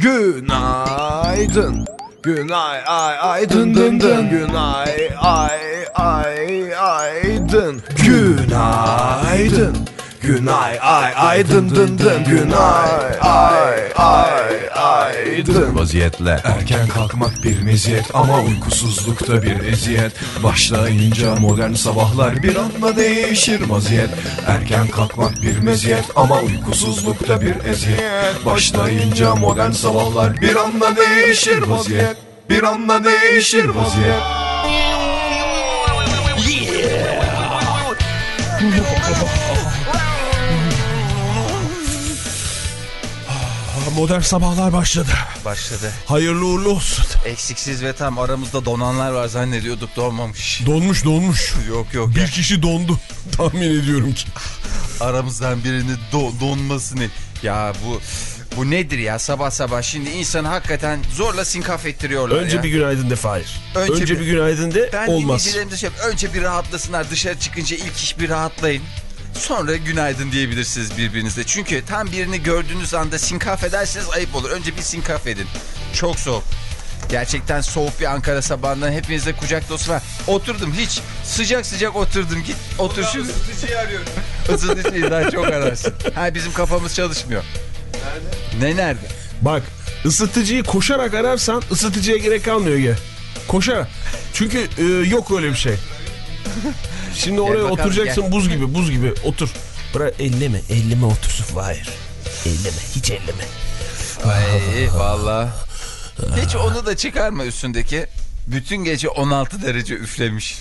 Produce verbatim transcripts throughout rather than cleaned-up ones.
Günaydın. Günay ay ay dın dın dın. Günay ay ay ay dın. Günaydın. Günay ay ay dın dın dın. Günay ay ay ay dın. Vaziyetle erken kalkmak bir meziyet ama uykusuzlukta bir eziyet. Başlayınca modern sabahlar bir anda değişir vaziyet. Erken kalkmak bir meziyet ama uykusuzlukta bir eziyet. Başlayınca modern sabahlar bir anda değişir vaziyet. Bir anda değişir vaziyet. Modern sabahlar başladı. Başladı. Hayırlı uğurlu olsun. Eksiksiz ve tam aramızda donanlar var zannediyorduk, donmamış. Donmuş donmuş. Yok yok. Bir ya. kişi dondu. Tahmin ediyorum ki. Aramızdan birinin do donmasını. Ya bu bu nedir ya, sabah sabah şimdi insanı hakikaten zorla sinkaf ettiriyorlar. Önce ya. bir günaydın de Fahir. Önce, Önce bir, bir günaydın de ben olmaz. dinleyicilerimize şey önce bir rahatlasınlar, dışarı çıkınca ilk iş bir rahatlayın. Sonra günaydın diyebilirsiniz birbirinize. Çünkü tam birini gördüğünüz anda sinkaf ederseniz ayıp olur. Önce bir sinkaf edin. Çok soğuk. Gerçekten soğuk bir Ankara sabahından hepinizde kucak dolusu var. Oturdum hiç sıcak sıcak oturdum. Git otur şu. Isıtıcıyı arıyorum. Isıtıcıyı daha çok ararsın. Ha, bizim kafamız çalışmıyor. Nerede? Ne nerede? Bak, ısıtıcıyı koşarak ararsan ısıtıcıya gerek kalmıyor ya. Koşarak. Çünkü e, yok öyle bir şey. Şimdi oraya bakalım, oturacaksın, gel. buz gibi buz gibi otur. Bırak, elleme elleme otursun. Hayır. Elleme, hiç elleme. Ay valla. Hiç onu da çıkarma üstündeki. Bütün gece on altı derece üflemiş.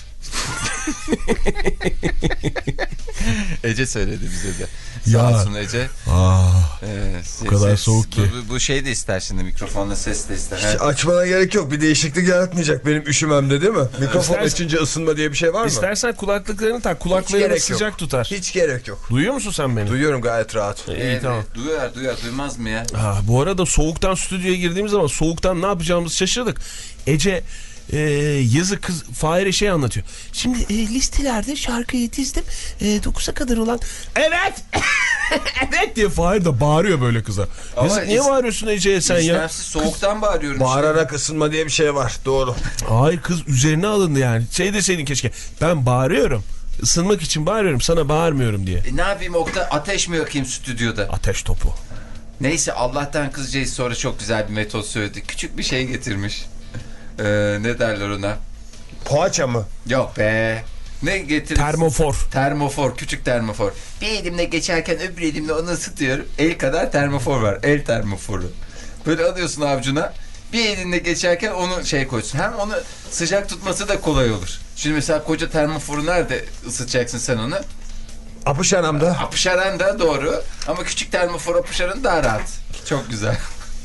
Ece söyledi bize de. Sağ Ya. olsun Ece. Ah, Ee, bu kadar ses, soğuk ki. Bu, bu şey de ister şimdi, mikrofonla ses de ister. Hiç açmana gerek yok. Bir değişiklik yaratmayacak benim üşümemde, değil mi? Mikrofon İstersen- açınca ısınma diye bir şey var mı? İstersen kulaklıklarını tak. Hiç Kulaklarını gerek sıcak yok. tutar. Hiç gerek yok. Duyuyor musun sen beni? Duyuyorum gayet rahat. İyi, Evet, tamam. Duyar duyar, duymaz mı ya? Ha, bu arada soğuktan stüdyoya girdiğimiz zaman soğuktan ne yapacağımızı şaşırdık. Ece e, yazı kız Fahir'e şey anlatıyor. Şimdi e, listelerde şarkıyı dizdim. E, dokuza kadar olan evet evet diye Fahir de bağırıyor böyle kıza. Ama Yazık, niye is- bağırıyorsun Ece'ye sen ya? İstemsiz soğuktan bağırıyorum. Bağırarak ısınma diye bir şey var. Doğru. Hayır, kız üzerine alındı yani. Şey deseydin keşke. Ben bağırıyorum. Isınmak için bağırıyorum. Sana bağırmıyorum diye. E, ne yapayım Oktay, ateş mi yakayım stüdyoda? Ateş topu. Neyse, Allah'tan kızcağız sonra çok güzel bir metot söyledi. Küçük bir şey getirmiş. Ee, ne derler ona? Poğaça mı? Yok be. Ne getirmiş? Termofor. Termofor, küçük termofor. Bir elimle geçerken öbür elimle onu ısıtıyorum. El kadar termofor var. El termoforu. Böyle alıyorsun avucuna. Bir elinle geçerken onu şey koysun. Hem onu sıcak tutması da kolay olur. Şimdi mesela koca termoforu nerede ısıtacaksın sen onu? Apışanamda. Apışaran da doğru. Ama küçük termofor apışaran daha rahat. Çok güzel.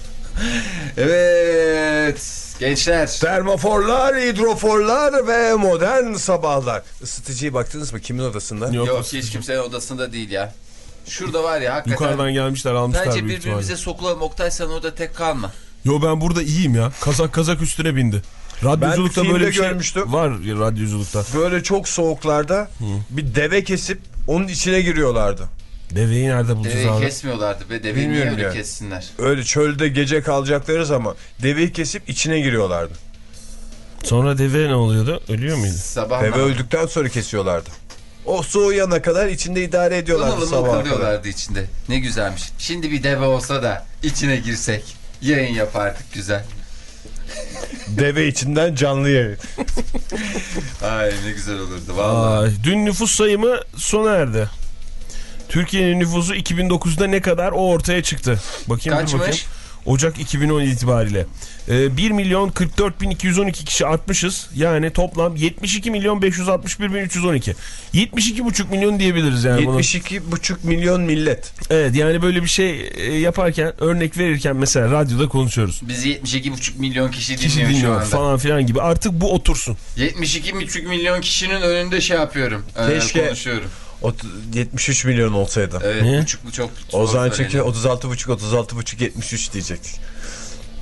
Evet. Gençler. Termoforlar, hidroforlar ve modern sabahlar. Isıtıcıyı baktınız mı? Kimin odasında? Yok, Yok, hiç kimsenin odasında değil ya. Şurada var ya hakikaten. Yukarıdan gelmişler, almışlar Bence büyük ihtimalle. birbirimize sokulalım. Oktay, sen orada tek kalma. Yo, ben burada iyiyim ya. Kazak kazak üstüne bindi. Radyoculukta Ben böyle filmde bir şey görmüştüm. var ya, radyoculukta. Böyle çok soğuklarda bir deve kesip onun içine giriyorlardı. Deveyi nerede bulacağız Deveyi abi? kesmiyorlardı be. Deveyi niye Bilmiyorum öyle yani. kessinler? Öyle çölde gece kalacakları zaman deveyi kesip içine giriyorlardı. Sonra deve ne oluyordu? Ölüyor muydu? Sabah Deve namazı. öldükten sonra kesiyorlardı. O soğuyana kadar içinde idare ediyorlardı Ilılı sabaha kadar. kalıyorlardı içinde. Ne güzelmiş. Şimdi bir deve olsa da içine girsek. Yayın yapardık güzel. Deve içinden canlı yayın. Ay ne güzel olurdu vallahi. Ay, dün nüfus sayımı sona erdi. Türkiye'nin nüfusu iki bin dokuzda ne kadar, o ortaya çıktı. Bakayım, dur Kaçmış? bakayım. Ocak iki bin on itibariyle. Ee, bir milyon kırk dört bin iki yüz on iki kişi artmışız. Yani toplam yetmiş iki milyon beş yüz altmış bir bin üç yüz on iki. yetmiş iki buçuk milyon diyebiliriz yani. yetmiş iki buçuk milyon millet. Evet, yani böyle bir şey e, yaparken, örnek verirken mesela radyoda konuşuyoruz. Bizi yetmiş iki buçuk milyon kişi dinliyor, Kişi şu dinliyor anda. falan filan gibi. Artık bu otursun. yetmiş iki buçuk milyon kişinin önünde şey yapıyorum. E, Keşke- konuşuyorum. yetmiş üç milyon olsaydı. Evet, Ne? buçuklu çok. O zaman zor çünkü söyleniyor. otuz altı buçuk otuz altı buçuk yetmiş üç diyecektik.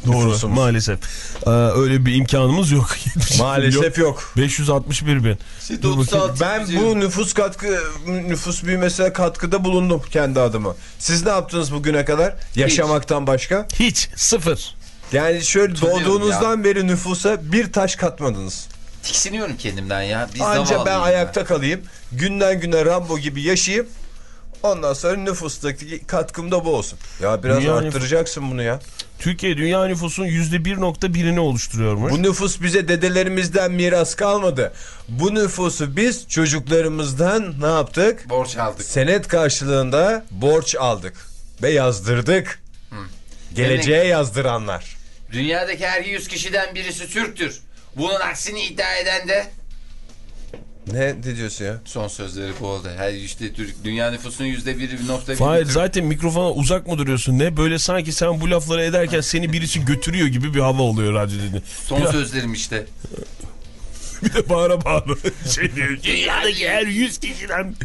Doğru nüfusumuz. maalesef. Ee, öyle bir imkanımız yok. Maalesef yok. beş yüz altmış bir bin. Dur bakayım. Ben bu nüfus katkı nüfus büyümesine katkıda bulundum kendi adıma. Siz ne yaptınız bugüne kadar? Yaşamaktan başka? Hiç sıfır. Yani şöyle Tanıyorum doğduğunuzdan ya. beri nüfusa bir taş katmadınız. Tiksiniyorum kendimden ya. Biz Anca ben zavallıyız ayakta ya. kalayım. Günden güne Rambo gibi yaşayayım. Ondan sonra nüfustaki katkım da bu olsun. Ya biraz Dünya arttıracaksın bunu ya. Türkiye dünya nüfusunun yüzde bir nokta birini oluşturuyormuş. Bu nüfus bize dedelerimizden miras kalmadı. Bu nüfusu biz çocuklarımızdan ne yaptık? Borç aldık. Senet karşılığında borç aldık ve yazdırdık. Hı. Geleceğe Demek... yazdıranlar. Dünyadaki her yüz kişiden birisi Türktür. Bunun aksini iddia eden de... Ne, ne diyorsun ya? Son sözleri bu oldu. Her işte Türk dünya nüfusunun yüzde bir nokta bir. Hayır zaten mikrofona uzak mı duruyorsun ne? Böyle sanki sen bu lafları ederken seni birisi götürüyor gibi bir hava oluyor radyo dediğin. Son Biraz... sözlerim işte. Bir de bağıra bağıra şey diyor. Dünyadaki her yüz kişiden.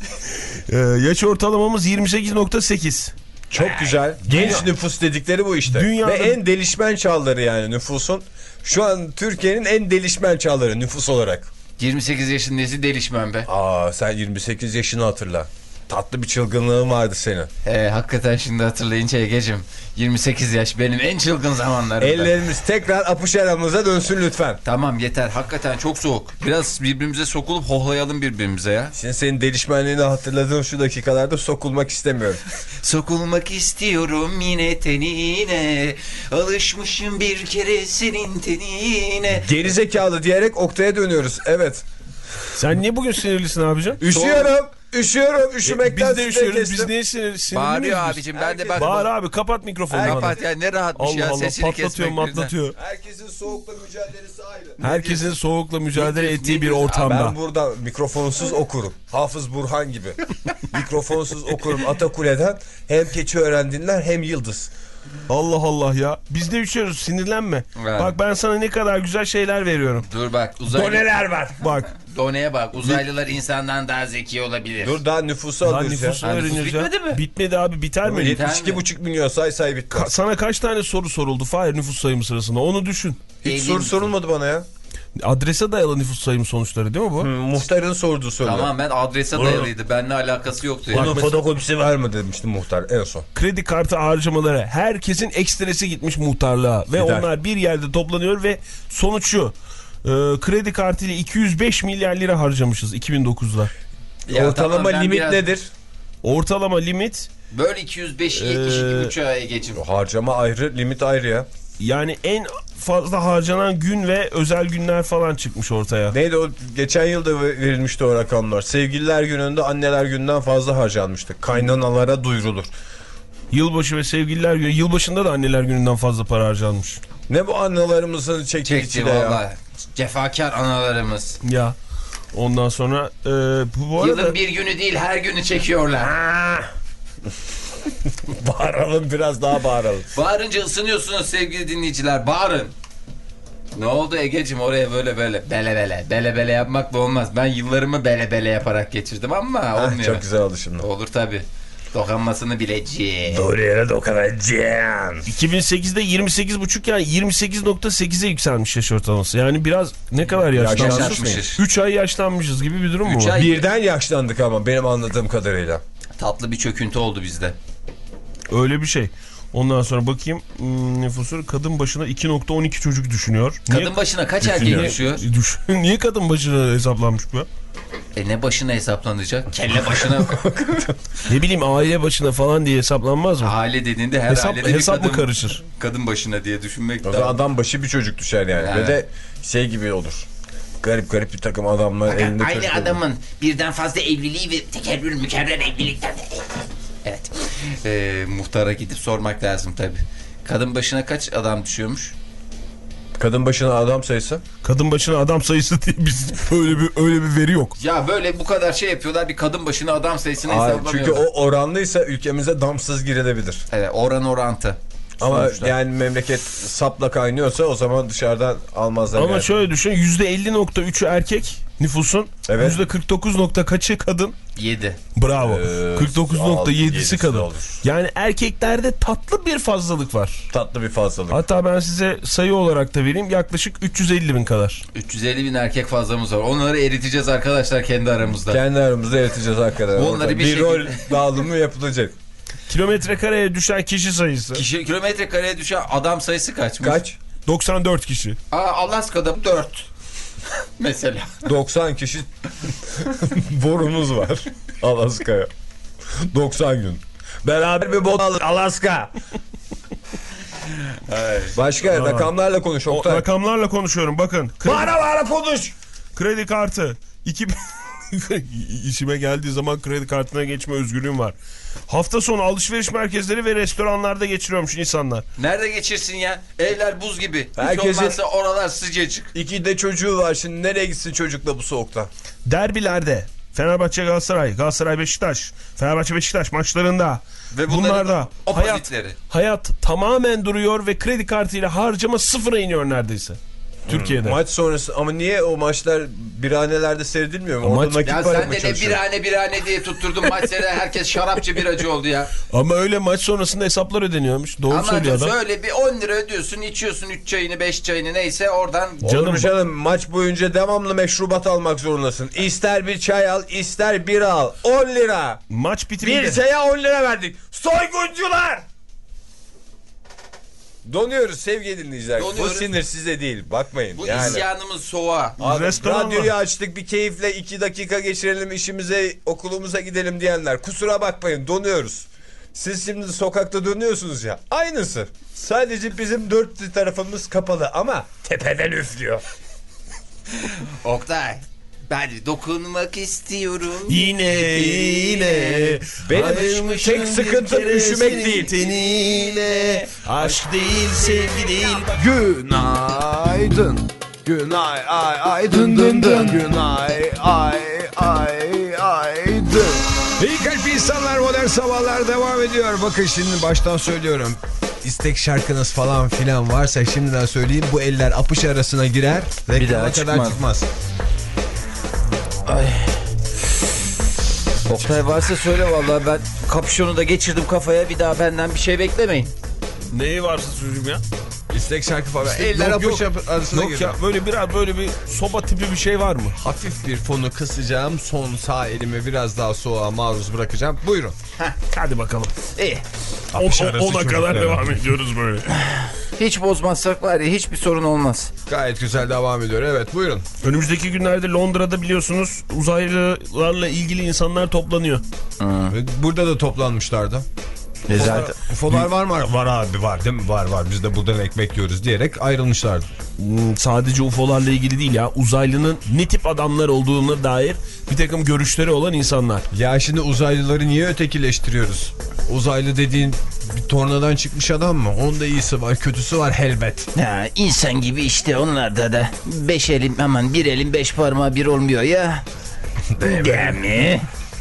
ee, yaş ortalamamız yirmi sekiz nokta sekiz. Çok güzel. Genç nüfus dedikleri bu işte. Dünyada... Ve en delişmen çağları yani nüfusun. Şu an Türkiye'nin en delişmen çağları nüfus olarak. yirmi sekiz yaşındayız delişmem be. Aa, sen yirmi sekiz yaşını hatırla. Tatlı bir çılgınlığın vardı senin. He, hakikaten şimdi hatırlayınca Egeciğim. yirmi sekiz yaş benim en çılgın zamanlarımda. Ellerimiz tekrar apış aramıza dönsün lütfen. Tamam yeter, hakikaten çok soğuk. Biraz birbirimize sokulup hohlayalım birbirimize ya. Şimdi senin delişmenliğini hatırladığım şu dakikalarda sokulmak istemiyorum. Sokulmak istiyorum yine tenine. Alışmışım bir kere senin tenine. Gerizekalı diyerek Oktay'a dönüyoruz. Evet. Sen niye bugün sinirlisin abicim? Üşüyorum. Üşüyorum. Üşümekten Biz de üşüyoruz. kestim. Biz niye sinir, sinirli Bağırıyor miyiz biz? abicim, ben de bak. Bağır abi, kapat mikrofonu. Kapat ya, ne rahatmış Allah ya, Allah, sesini patlatıyor kesmek. matlatıyor. Herkesin soğukla mücadelesi ayrı. Herkesin soğukla mücadele Ne ettiği bir diyorsun? ortamda. Ben burada mikrofonsuz okurum. Hafız Burhan gibi. Mikrofonsuz okurum Atakule'den. Hem Keçiören dinler hem Yıldız. Allah Allah ya. Biz de üşüyoruz, sinirlenme. Evet. Bak ben sana ne kadar güzel şeyler veriyorum. Dur bak, uzaylı... Doneler var. Bak. Doneye bak, uzaylılar insandan daha zeki olabilir. Dur daha nüfusu Daha alıyoruz nüfusu ya. öğreniyoruz ya. bitmedi mi? Bitmedi abi, biter mi? yetmiş iki buçuk milyon say say bitti. Ka- sana kaç tane soru soruldu Fahir nüfus sayımı sırasında? Onu düşün. Hiç soru sorulmadı bana ya. Adrese dayalı nüfus sayımı sonuçları değil mi bu? Hmm, muhtarın sorduğu soru. Tamam, ben adrese dayalıydı. Benimle alakası yoktu yani. Bunun fotokopisi var mı demişti muhtar en son. Kredi kartı harcamaları, herkesin ekstresi gitmiş muhtarlığa ve Gider. onlar bir yerde toplanıyor ve sonuç şu. Ee, kredi kartı ile iki yüz beş milyar lira harcamışız iki bin dokuzda. Ya ortalama tamam, ben limit biraz- nedir? Ortalama limit Böyle iki yüz beşi yetmiş iki buçuğa geçim. Harcama ayrı, limit ayrı ya. yani en fazla harcanan gün ve özel günler falan çıkmış ortaya. Neydi o? Geçen yılda verilmişti o rakamlar. Sevgililer gününde anneler günden fazla harcanmıştı. Kaynanalara duyurulur. Yılbaşı ve sevgililer günü. Yılbaşında da anneler gününden fazla para harcanmış. Ne bu analarımızın çektiği Çekti çile ya. valla. Cefakar analarımız. Ya. Ondan sonra e, bu, bu arada... Yılın bir günü değil, her günü çekiyorlar. Bağıralım, biraz daha bağıralım. Bağırınca ısınıyorsunuz sevgili dinleyiciler. Bağırın. Ne oldu Egeciğim, oraya böyle böyle bele bele bele bele yapmakla olmaz. Ben yıllarımı bele bele yaparak geçirdim ama olmuyor. Çok güzel oldu şimdi. Olur tabi. Dokanmasını bileceğim. Doğru yere dokunacağım. iki bin sekizde yirmi sekiz buçuk, yani yirmi sekiz nokta sekize yükselmiş yaş ortalaması. Yani biraz ne kadar yaşlanmışız? Yaşlanmışız. üç ay yaşlanmışız gibi bir durum mu Üç var? ay- Birden yaşlandık ama benim anladığım kadarıyla. Tatlı bir çöküntü oldu bizde. Öyle bir şey. Ondan sonra bakayım hmm, nüfusu kadın başına iki nokta on iki çocuk düşünüyor. Niye, Kadın başına kaç erkek düşüyor? Düş, niye kadın başına hesaplanmış bu? E ne başına hesaplanacak? Kelle başına. Ne bileyim, aile başına falan diye hesaplanmaz mı? Aile dediğinde her Hesap, ailede bir hesap kadın, mı karışır? kadın başına diye düşünmek O zaman lazım. adam başı bir çocuk düşer yani. Evet. Ve de şey gibi olur. Garip garip bir takım adamlar elinde Aynı çocuk olur. adamın birden fazla evliliği ve tekerrür mükerrer evlilikten. Evet. Ee, muhtara gidip sormak lazım tabi. Kadın başına kaç adam düşüyormuş? Kadın başına adam sayısı. Kadın başına adam sayısı diye biz öyle bir öyle bir veri yok. Ya böyle bu kadar şey yapıyorlar, bir kadın başına adam sayısını Aa, hesaplamıyorlar. çünkü o oranlıysa ülkemize damsız girilebilir. Evet, oran orantı. Ama Sonuçta. yani memleket sapla kaynıyorsa o zaman dışarıdan almazlar. Ama yani. şöyle düşün, yüzde elli nokta üçü erkek, nüfusun Evet. yüzde kırk dokuz nokta kaçı kadın? yedi. Bravo. Ee, kırk dokuz nokta yedisi yedisi kadın. olur. Yani erkeklerde tatlı bir fazlalık var. Tatlı bir fazlalık. Hatta ben size sayı olarak da vereyim, yaklaşık üç yüz elli bin kadar. üç yüz elli bin erkek fazlamız var. Onları eriteceğiz arkadaşlar kendi aramızda. Kendi aramızda yaratacağız hakikaten. Onları Orada bir bir şekilde- rol dağılımı yapılacak. Kilometre kareye düşen kişi sayısı Kişi, kilometre kareye düşen adam sayısı kaçmış? Kaç? doksan dört kişi. Aa, Alaska'da dört. Mesela. doksan kişi borumuz var Alaska'ya. doksan gün. Beraber bir bot alır Alaska. Başka rakamlarla konuş O, Oktay. rakamlarla konuşuyorum, bakın. Kredi, Bağıra bağıra konuş. kredi kartı. iki bin İşime geldiği zaman kredi kartına geçme özgürlüğüm var. Hafta sonu alışveriş merkezleri ve restoranlarda geçiriyormuş insanlar. Nerede geçirsin ya? Evler buz gibi. Herkesin- Hiç olmazsa oralar sıcacık. İki de çocuğu var, şimdi nereye gitsin çocukla bu soğukta? Derbilerde Fenerbahçe Galatasaray, Galatasaray Beşiktaş, Fenerbahçe Beşiktaş maçlarında Ve bunların bunlarda hayat, opozitleri. hayat tamamen duruyor ve kredi kartıyla harcama sıfıra iniyor neredeyse. Türkiye'de. Maç sonrası ama niye o maçlar birhanelerde seyredilmiyor mu? O Orada maç- nakit Ya para sen mı de ne çalışıyor? birhane birhane diye tutturdun maç seyreden herkes şarapçı biracı oldu ya. Ama öyle maç sonrasında hesaplar ödeniyormuş. Doğru Ama söylüyor adam. şöyle bir on lira ödüyorsun, içiyorsun üç çayını beş çayını neyse oradan. Canım Canım- canım maç boyunca devamlı meşrubat almak zorundasın. İster bir çay al, ister bir al. on lira. Maç bitiminde. Bir çaya on lira verdik. Soyguncular! Donuyoruz sevgili dinleyiciler. Donuyoruz. Bu sinir size değil. Bakmayın. Bu yani. isyanımız soğuğa. Abi, Restoran radyoyu var. açtık bir keyifle iki dakika geçirelim işimize okulumuza gidelim diyenler. Kusura bakmayın donuyoruz. Siz şimdi sokakta dönüyorsunuz ya. Aynısı. Sadece bizim dört tarafımız kapalı ama tepeden üflüyor. Oktay. Ben dokunmak istiyorum. Yine yine. Benim Ayrılmışım tek sıkıntım bir kere üşümek senin değil. Tenine. Aşk değil, sevgi değil. Günaydın. Günay ay ay dın dın dın. Günay ay ay ay dın. İyi kalp insanlar, modern sabahlar devam ediyor. Bakın şimdi baştan söylüyorum. İstek şarkınız falan filan varsa şimdiden söyleyeyim, bu eller apış arasına girer. Bir daha Reklama kadar çıkmaz. çıkmaz. Oktay varsa söyle vallahi ben kapüşonu da geçirdim kafaya bir daha benden bir şey beklemeyin. Neyi varsa söyleyeyim ya. İstek şarkı falan. İstek- eller yok, apış yok. arasına Yok girer. ya, böyle biraz böyle bir soba tipi bir şey var mı? Hafif bir fonu kısacağım. Son sağ elimi biraz daha soğuğa maruz bırakacağım. Buyurun. Hadi bakalım. İyi. O- o- Ona kadar devam ediyoruz böyle. Hiç bozmazsak var ya hiçbir sorun olmaz. Gayet güzel devam ediyor. Evet buyurun. Önümüzdeki günlerde Londra'da biliyorsunuz uzaylılarla ilgili insanlar toplanıyor. Burada da toplanmışlardı. Zaten. U F O'lar var mı? Var abi var değil mi? Var var. Biz de buradan ekmek yiyoruz diyerek ayrılmışlardı. Hmm, sadece U F O'larla ilgili değil ya. Uzaylının ne tip adamlar olduğuna dair bir takım görüşleri olan insanlar. Ya şimdi uzaylıları niye ötekileştiriyoruz? Uzaylı dediğin bir tornadan çıkmış adam mı? Onda iyisi var, kötüsü var elbet. Ya insan gibi işte onlarda da beş elim aman bir elin beş parmağı bir olmuyor ya. Değil mi?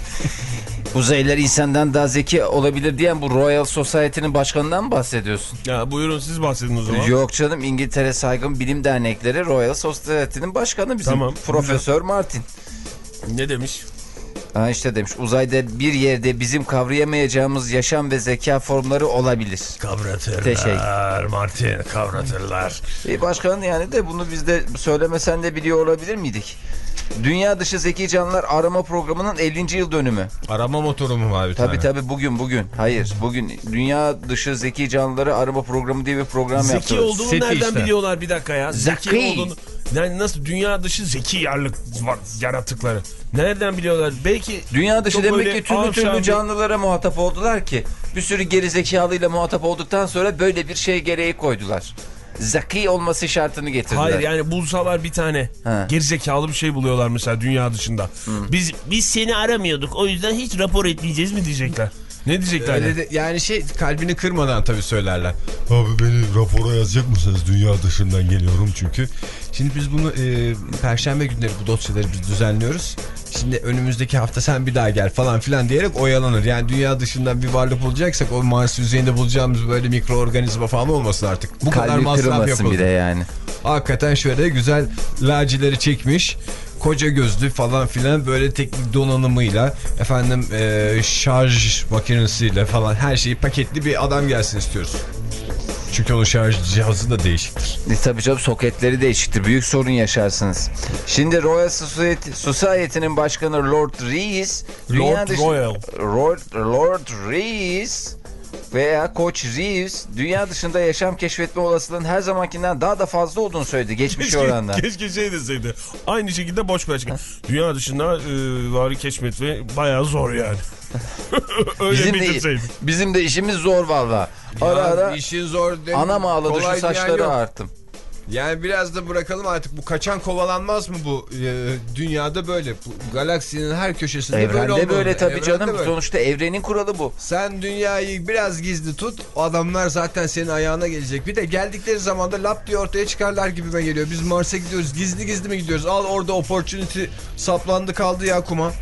Uzaylılar insandan daha zeki olabilir diyen bu Royal Society'nin başkanından mı bahsediyorsun? Ya buyurun siz bahsedin o zaman. Yok canım, İngiltere Saygın Bilim Dernekleri Royal Society'nin başkanı bizim Tamam. Profesör Martin. Ne demiş? Ha işte demiş, uzayda bir yerde bizim kavrayamayacağımız yaşam ve zeka formları olabilir. Kavratırlar Teşekkür. Martin, kavratırlar. E başkan yani de bunu biz de söylemesen de biliyor olabilir miydik? Dünya dışı zeki canlılar arama programının ellinci yıl dönümü. Arama motoru mu var bir Tabii tane? tabii bugün bugün. Hayır bugün dünya dışı zeki canlıları arama programı diye bir program Zeki yapıyoruz. olduğunu Seti nereden işte. biliyorlar bir dakika ya? Zeki Zeki. olduğunu. Yani nasıl dünya dışı zeki yarlık var, yaratıkları. Nereden biliyorlar? Belki Dünya dışı çok demek böyle ki türlü avşan türlü bir- canlılara muhatap oldular ki bir sürü gerizekalıyla muhatap olduktan sonra böyle bir şey gereği koydular. Zeki olması şartını getirdiler. Hayır yani bulsalar bir tane Ha. gerizekalı bir şey buluyorlar mesela dünya dışında. Biz biz seni aramıyorduk o yüzden hiç rapor etmeyeceğiz mi diyecekler. Ne diyecekler? Öyle yani? de, yani şey kalbini kırmadan tabii söylerler. Abi beni rapora yazacak mısınız? Dünya dışından geliyorum çünkü. Şimdi biz bunu e, perşembe günleri bu dosyaları biz düzenliyoruz. Şimdi önümüzdeki hafta sen bir daha gel falan filan diyerek oyalanır. Yani dünya dışından bir varlık bulacaksak o Mars yüzeyinde bulacağımız böyle mikroorganizma falan olmasın artık. Bu kadar Kalbi masraf kırılmasın yapıldı. bir de yani. Hakikaten şöyle güzel lacileri çekmiş. Koca gözlü falan filan böyle teknik donanımıyla efendim e, şarj makinesiyle falan her şeyi paketli bir adam gelsin istiyoruz. Çünkü onun şarj cihazı da değişiktir. E, tabii canım, soketleri değişiktir. Büyük sorun yaşarsınız. Şimdi Royal Society, Society'nin başkanı Lord Rees. Lord Royal. Lord, Lord Rees veya Koç Rees dünya dışında yaşam keşfetme olasılığının her zamankinden daha da fazla olduğunu söyledi geçmiş oranla. Keşke şey deseydi. Aynı şekilde boş bir açıklama. Dünya dışında e, varı keşfetme bayağı zor yani. Öyle bizim, bitirseydi. de, bizim de işimiz zor valla. Ara Ya, ara işin zor değil. anam ağladı şu saçları arttım. Yani biraz da bırakalım artık, bu kaçan kovalanmaz mı bu e, dünyada böyle, bu galaksinin her köşesinde böyle olmalı. Evrende böyle tabii Evrende canım, böyle. sonuçta evrenin kuralı bu. Sen dünyayı biraz gizli tut, o adamlar zaten senin ayağına gelecek. Bir de geldikleri zaman da lap diye ortaya çıkarlar gibime geliyor. Biz Mars'a gidiyoruz, gizli gizli mi gidiyoruz? Al orada opportunity saplandı kaldı ya kuma.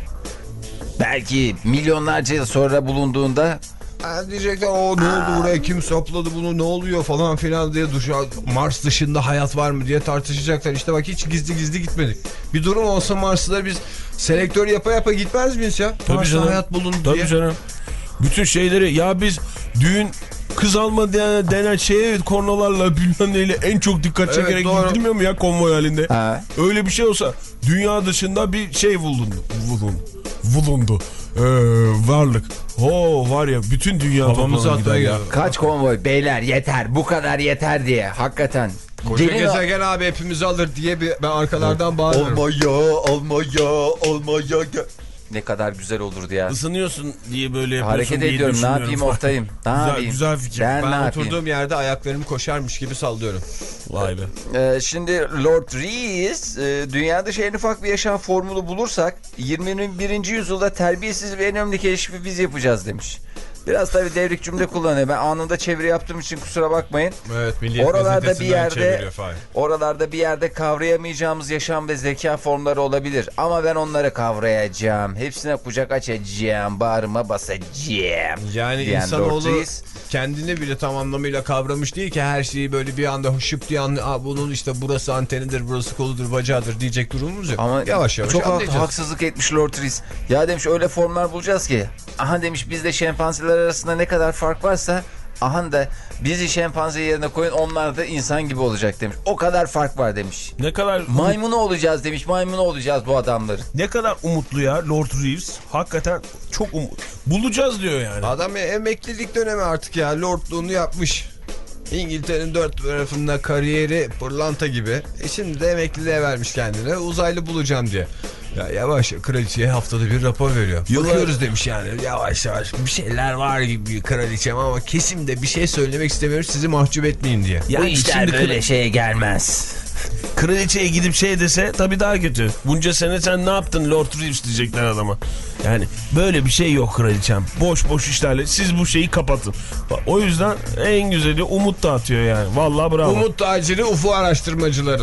Belki milyonlarca yıl sonra bulunduğunda Ha, diyecekler o ne oldu buraya, kim sapladı bunu, ne oluyor falan filan diye düşün. Mars dışında hayat var mı diye tartışacaklar. İşte bak, hiç gizli gizli gitmedik. Bir durum olsa Mars'ta biz selektör yapa yapa gitmez miyiz ya? Tabii Mars'ta canım. hayat bulundu Tabii diye. canım. Bütün şeyleri ya biz düğün kız alma denen, denen şeye kornalarla bilmem neyle en çok dikkat Evet, çekerek doğru. gidilmiyor mu ya konvoy halinde? Ha. Öyle bir şey olsa dünya dışında bir şey bulundu. Bulundu. Bulundu. Ee, varlık. Ho var ya, bütün dünya Havamızı toplanır gider atmaya ya. gidiyor. kaç konvoy beyler, yeter bu kadar yeter diye hakikaten. Koca Gelin o- gezegen abi hepimizi alır diye bir, ben arkalardan bağırıyorum. Olmaya, olmaya, olmaya. Ne kadar güzel olurdu ya. Isınıyorsun diye böyle yapıyorsun Hareket diye ediyorum, ne düşünüyorum. yapayım Oktay'ım? Ne Güzel, yapayım? güzel fikir. Ben, Ben ne yapayım? oturduğum yerde ayaklarımı koşarmış gibi sallıyorum. Vay be. Ee, şimdi Lord Rees, e, dünya dışı en ufak bir yaşam formülü bulursak yirmi birinci yüzyılda terbiyesiz ve en önemli keşfi biz yapacağız demiş. Biraz tabii devrik cümle kullanıyor. Ben anında çeviri yaptığım için kusura bakmayın. Evet, Milliyet Oralarda bir Gazetesi'nden yerde çeviriyor Fahir. oralarda bir yerde kavrayamayacağımız yaşam ve zeka formları olabilir. Ama ben onları kavrayacağım. Hepsine kucak açacağım. Bağrıma basacağım. Yani diyen insanoğlu Lord Rees. kendini bile tam anlamıyla kavramış değil ki, her şeyi böyle bir anda şıp diye anlıyor. Bunun işte burası antenidir, burası koludur, bacağıdır diyecek durumumuz yok. Ama yavaş yavaş çok anlayacağız. haksızlık etmiş Lord Rees. Ya demiş öyle formlar bulacağız ki. Aha demiş bizde şempanzeler arasında ne kadar fark varsa aha da bizi şempanze yerine koyun, onlar da insan gibi olacak demiş. O kadar fark var demiş. Ne kadar Maymunu olacağız demiş. Maymunu olacağız bu adamların. ne kadar umutlu ya Lord Reeves. Hakikaten çok umut. Bulacağız diyor yani. Adam ya, emeklilik dönemi artık ya, lordluğunu yapmış. İngiltere'nin dört tarafında kariyeri pırlanta gibi. E şimdi de emekliliğe vermiş kendine, uzaylı bulacağım diye. Ya yavaş, kraliçeye haftada bir rapor veriyor. Yıllar- Bakıyoruz demiş yani, yavaş yavaş bir şeyler var gibi kraliçem, ama kesin de bir şey söylemek istemiyorum sizi mahcup etmeyeyim diye. Bu Yani işler şimdi böyle kral- şeye gelmez. Kraliçeye gidip şey dese tabii daha kötü. Bunca sene sen ne yaptın Lord Reeves diyecekler adama. Yani böyle bir şey yok kraliçem. Boş boş işlerle siz bu şeyi kapatın. O yüzden en güzeli umut dağıtıyor yani. Vallahi bravo. Umut taciri U F O araştırmacıları.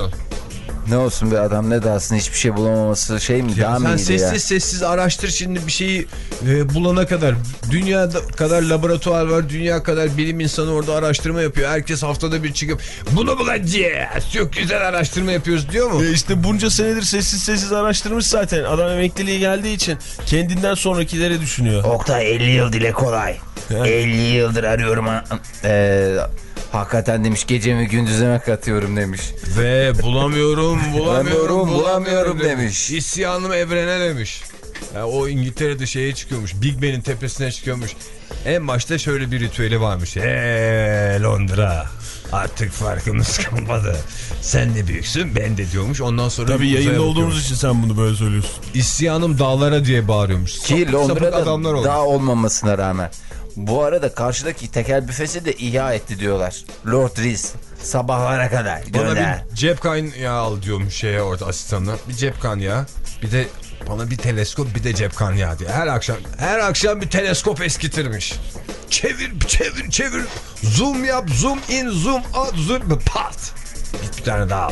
Ne olsun be adam, ne dersin, hiçbir şey bulamaması şey mi, daha mı Sen iyiydi sessiz ya? sessiz araştır şimdi bir şeyi e, bulana kadar. Dünyada kadar laboratuvar var, dünya kadar bilim insanı orada araştırma yapıyor. Herkes haftada bir çıkıp bunu bulacağız, çok güzel araştırma yapıyoruz diyor mu? E işte bunca senedir sessiz sessiz araştırmış zaten. Adam emekliliğe geldiği için kendinden sonrakileri düşünüyor. Oktay elli yıl dile kolay. Yani. elli yıldır arıyorum. Eee... Hakikaten demiş, gecemi gündüzüme katıyorum demiş. Ve bulamıyorum, bulamıyorum, Bulamıyorum, bulamıyorum demiş. demiş. İsyanım evrene demiş. Yani o İngiltere'de şeye çıkıyormuş, Big Ben'in tepesine çıkıyormuş. En başta şöyle bir ritüeli varmış. Eee Londra, artık farkımız kalmadı. Sen de büyüksün, ben de diyormuş. Ondan sonra Tabii uzaya yayında olduğumuz bakıyormuş. için sen bunu böyle söylüyorsun. İsyanım dağlara diye bağırıyormuş. Ki Sapık sapık adamlar Londra'da olmuş. dağ olmamasına rağmen. Bu arada karşıdaki tekel büfesi de ihya etti diyorlar. Lord Rees sabahlara kadar Bana gönder. bir cep kaynağı al diyormuş şeye orada, asistanına. Bir cep kaynağı, bir de bana bir teleskop, bir de cep kaynağı diye. Her akşam her akşam bir teleskop eskitirmiş. Çevir çevir çevir. Zoom yap, zoom in, zoom out, zoom pat. Bir, bir tane daha al.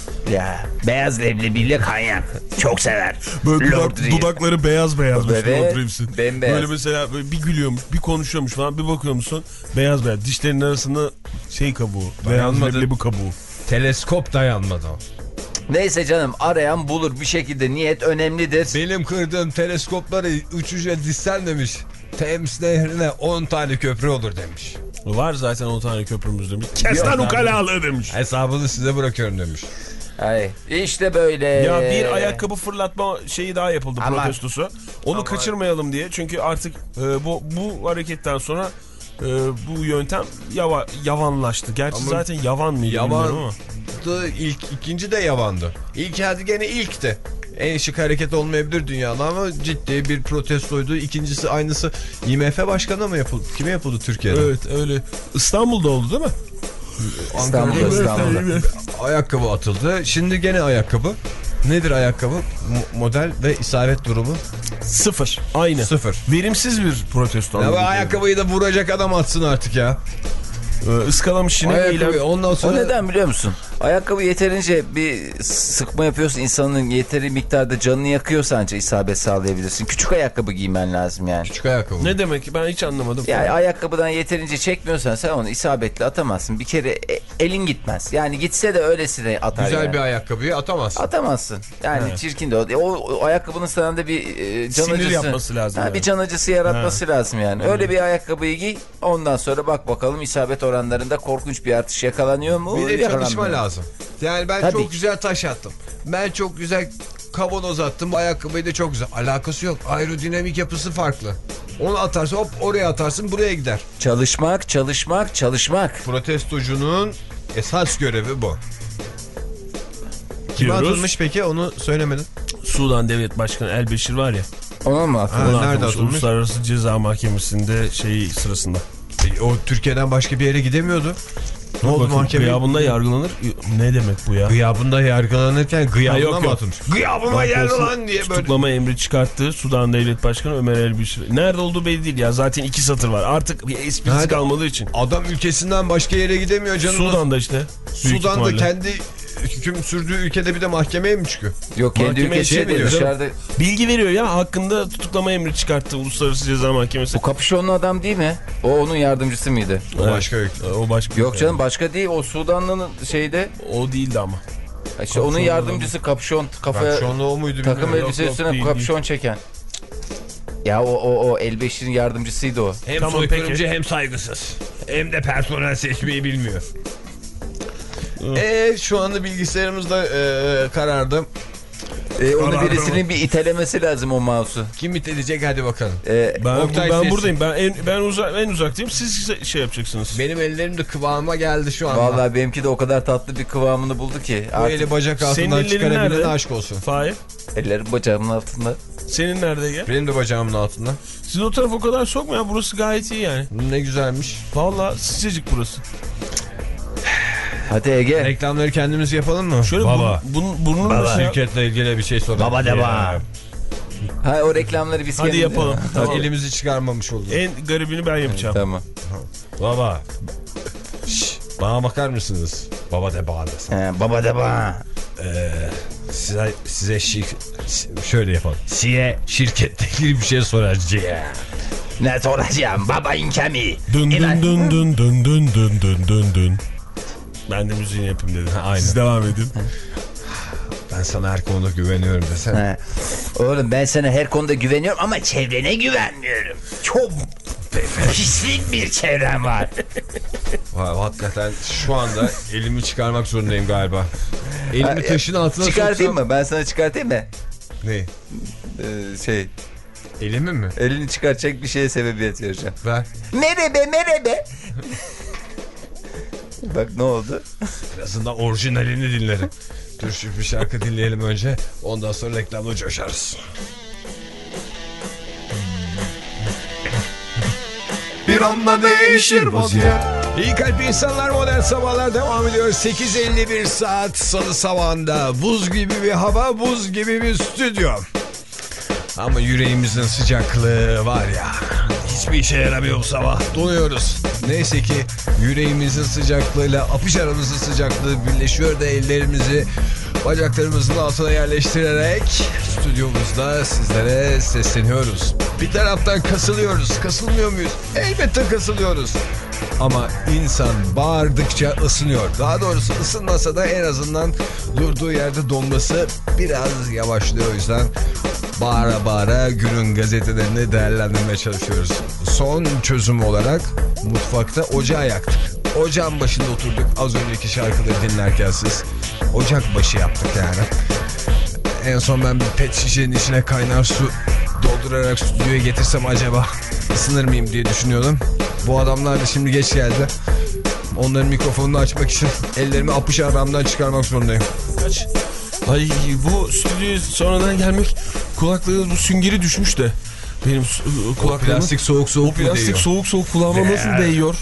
Ya beyaz leblebiyle kanyak. Çok sever. Böyle Lord dudak, Rees. dudakları beyaz beyazmış Evet, Lord Reeves'in. bembeyaz. Böyle mesela böyle bir gülüyormuş, bir konuşuyormuş falan, bir bakıyor musun beyaz beyaz. Dişlerinin arasında şey kabuğu, beyaz Dayanmadı. leblebi kabuğu. Teleskop dayanmadı o. Neyse canım, arayan bulur bir şekilde, niyet önemlidir. Benim kırdığım teleskopları uçuca dizsen demiş. Thames Nehri'ne on tane köprü olur demiş. Var zaten on tane köprümüz demiş. Kes lan ukalalığı demiş. Hesabını size bırakıyorum demiş. Ay, işte böyle. Ya bir ayakkabı fırlatma şeyi daha yapıldı, Ama, protestosu. Onu ama kaçırmayalım diye. Çünkü artık e, bu bu hareketten sonra e, bu yöntem yava, yavanlaştı. Gerçi ama zaten yavan mıydı bilmiyorum ama. İlk, ikinci de yavandı. İlk hadi gene ilkti. En şık hareket olmayabilir dünyada ama ciddi bir protestoydu. İkincisi aynısı I M F başkanına mı yapıldı? Kime yapıldı Türkiye'de? Evet öyle. İstanbul'da oldu değil mi? İstanbul'da, İstanbul'da. Ayakkabı atıldı. Şimdi gene ayakkabı. Nedir ayakkabı? M- model ve isabet durumu? Sıfır. Aynı. Sıfır. Verimsiz bir protesto. Ya ayakkabıyı da vuracak adam atsın artık ya. Iskalamış yine eylem. Ondan sonra... O neden biliyor musun? Ayakkabı yeterince bir sıkma yapıyorsa, insanın yeteri miktarda canını yakıyorsa ancak isabet sağlayabilirsin. Küçük ayakkabı giymen lazım yani. Küçük ayakkabı. Ne demek? Ben hiç anlamadım. Yani ayakkabıdan yeterince çekmiyorsan sen onu isabetli atamazsın. Bir kere elin gitmez. Yani gitse de öylesine atar. Güzel yani. bir ayakkabıyı atamazsın. Atamazsın. Yani He. çirkin de o. O, o ayakkabının sana da bir e, can sinir acısı yapması lazım. Ha, yani. Bir can acısı yaratması He. lazım yani. Hı. Öyle bir ayakkabıyı giy. Ondan sonra bak bakalım isabet oranlarında korkunç bir artış yakalanıyor mu? Bir de çalışma lazım. Yani ben Tabii. çok güzel taş attım. Ben çok güzel kavanoz attım. Ayakkabıyı da çok güzel. Alakası yok. Aerodinamik yapısı farklı. Onu atarsın, hop oraya atarsın, buraya gider. Çalışmak, çalışmak, çalışmak. Protestocunun esas görevi bu. Kime atılmış peki, onu söylemedin. Sudan Devlet Başkanı Elbeşir var ya. Ona mı atılmış? Ona nerede atılmış? atılmış? Uluslararası Ceza Mahkemesi'nde şey sırasında. E, o Türkiye'den başka bir yere gidemiyordu. Ne oldu mahkeme? Gıyabında yargılanır. Ne demek bu ya? Gıyabında yargılanırken gıyabına yok, mı yok. atılmış? Gıyabıma geldi lan diye böyle. Tutuklama emri çıkarttı Sudan Devlet Başkanı Ömer Elbeşir. Nerede olduğu belli değil ya. Zaten iki satır var. Artık bir esprisi Nerede? kalmadığı için. Adam ülkesinden başka yere gidemiyor canım. Sudan'da işte. Sudan'da kendi hüküm sürdüğü ülkede bir de mahkemeye mi çıkıyor? Yok, kendi ülkesinde değil, dışarıda. Bilgi veriyor ya, hakkında tutuklama emri çıkarttı Uluslararası Ceza Mahkemesi. Bu kapüşonlu adam değil mi? O onun yardımcısı mıydı? O evet. başka ülke. O başka. Yok canım, başka değil. O Sudanlı'nın şeyde. O değildi ama. İşte onun yardımcısı kapüşon kafaya. Kapüşonlu o muydu? Takım bilmiyorum. elbise üstüne kapüşon çeken. Ya o o o Elbeşir'in yardımcısıydı o. Hem tamam, soykırımcı hem saygısız. Hem de personel seçmeyi bilmiyor. Eee şu anda bilgisayarımızda e, karardı. E, onu birisinin bir itelemesi lazım o mouse'u. Kim iteleyecek, hadi bakalım. E, Ben, Oktay ben ses. buradayım. Ben en, ben uzak en uzaktayım. Siz şey yapacaksınız. Benim ellerim de kıvama geldi şu anda. Vallahi benimki de o kadar tatlı bir kıvamını buldu ki. Bu eli bacak altından çıkarabilene aşk olsun. Fahir. Ellerim bacağımın altında. Senin nerede ya? Benim de bacağımın altında. Sizin o taraf o kadar sokma ya. Burası gayet iyi yani. Ne güzelmiş. Vallahi sıcacık burası. Hadi Ege. Reklamları kendimiz yapalım mı? Şöyle Baba. bun, bun, burnunu Baba. şey Şirketle ilgili bir şey soralım. Baba de baba. Ha, o reklamları biz Hadi kendimiz yapalım. ya. Tamam. Elimizi çıkarmamış olduk. En garibini ben yapacağım. Tamam. Baba. Şş, bana bakar mısınız? Baba de bana desem. He, baba de baba. Ee, size, size şir... şöyle yapalım. Size şirketle ilgili bir şey soracağım. Ne soracağım? Baba inkemi. Dın dın dın dın dın dın dın dın dın dın. Ben de müziğini yapayım dedim. Aynen. Siz devam edin. Ben sana her konuda güveniyorum desene. Oğlum ben sana her konuda güveniyorum ama çevrene güvenmiyorum. Çok pislik bir çevrem var. Vay, hakikaten şu anda elimi çıkarmak zorundayım galiba. Elimi taşın altına çıkartayım soksam... mı? Ben sana çıkartayım mı? Ne? Ee, şey. Elimi mi? Elini çıkartacak bir şeye sebebiyet vereceğim. Ver. Merebe merebe. Bak ne oldu? En azından orijinalini dinlerim. Dur şu bir şarkı dinleyelim önce. Ondan sonra reklamla coşarız. Bir anda değişir vaziyet. İyi kalp insanlar, modern sabahlar devam ediyor. sekiz elli bir saat salı sabahında. Buz gibi bir hava, buz gibi bir stüdyo. Ama yüreğimizin sıcaklığı var ya, hiçbir işe yaramıyor bu sabah. Donuyoruz. Neyse ki yüreğimizin sıcaklığıyla apış aramızın sıcaklığı birleşiyor da ellerimizi bacaklarımızın altına yerleştirerek stüdyomuzda sizlere sesleniyoruz. Bir taraftan kasılıyoruz. Kasılmıyor muyuz? Elbette kasılıyoruz. Ama insan bağırdıkça ısınıyor. Daha doğrusu ısınmasa da en azından durduğu yerde donması biraz yavaşlıyor. O yüzden bağıra bağıra günün gazetelerini değerlendirmeye çalışıyoruz. Son çözüm olarak mutfakta ocağı yaktık. Ocağın başında oturduk az önceki şarkıları dinlerken siz. Ocak başı yaptık yani. En son ben bir pet şişenin içine kaynar su doldurarak stüdyoya getirsem acaba ısınır mıyım diye düşünüyordum. Bu adamlar da şimdi geç geldi. Onların mikrofonunu açmak için ellerimi apış aramdan çıkarmak zorundayım. Kaç? Ay bu stüdyoya sonradan gelmek kulaklığı bu süngeri düşmüş de. Benim kulaklığım. Plastik soğuk soğuk O plastik değiyor. soğuk soğuk kulağıma nasıl değiyor?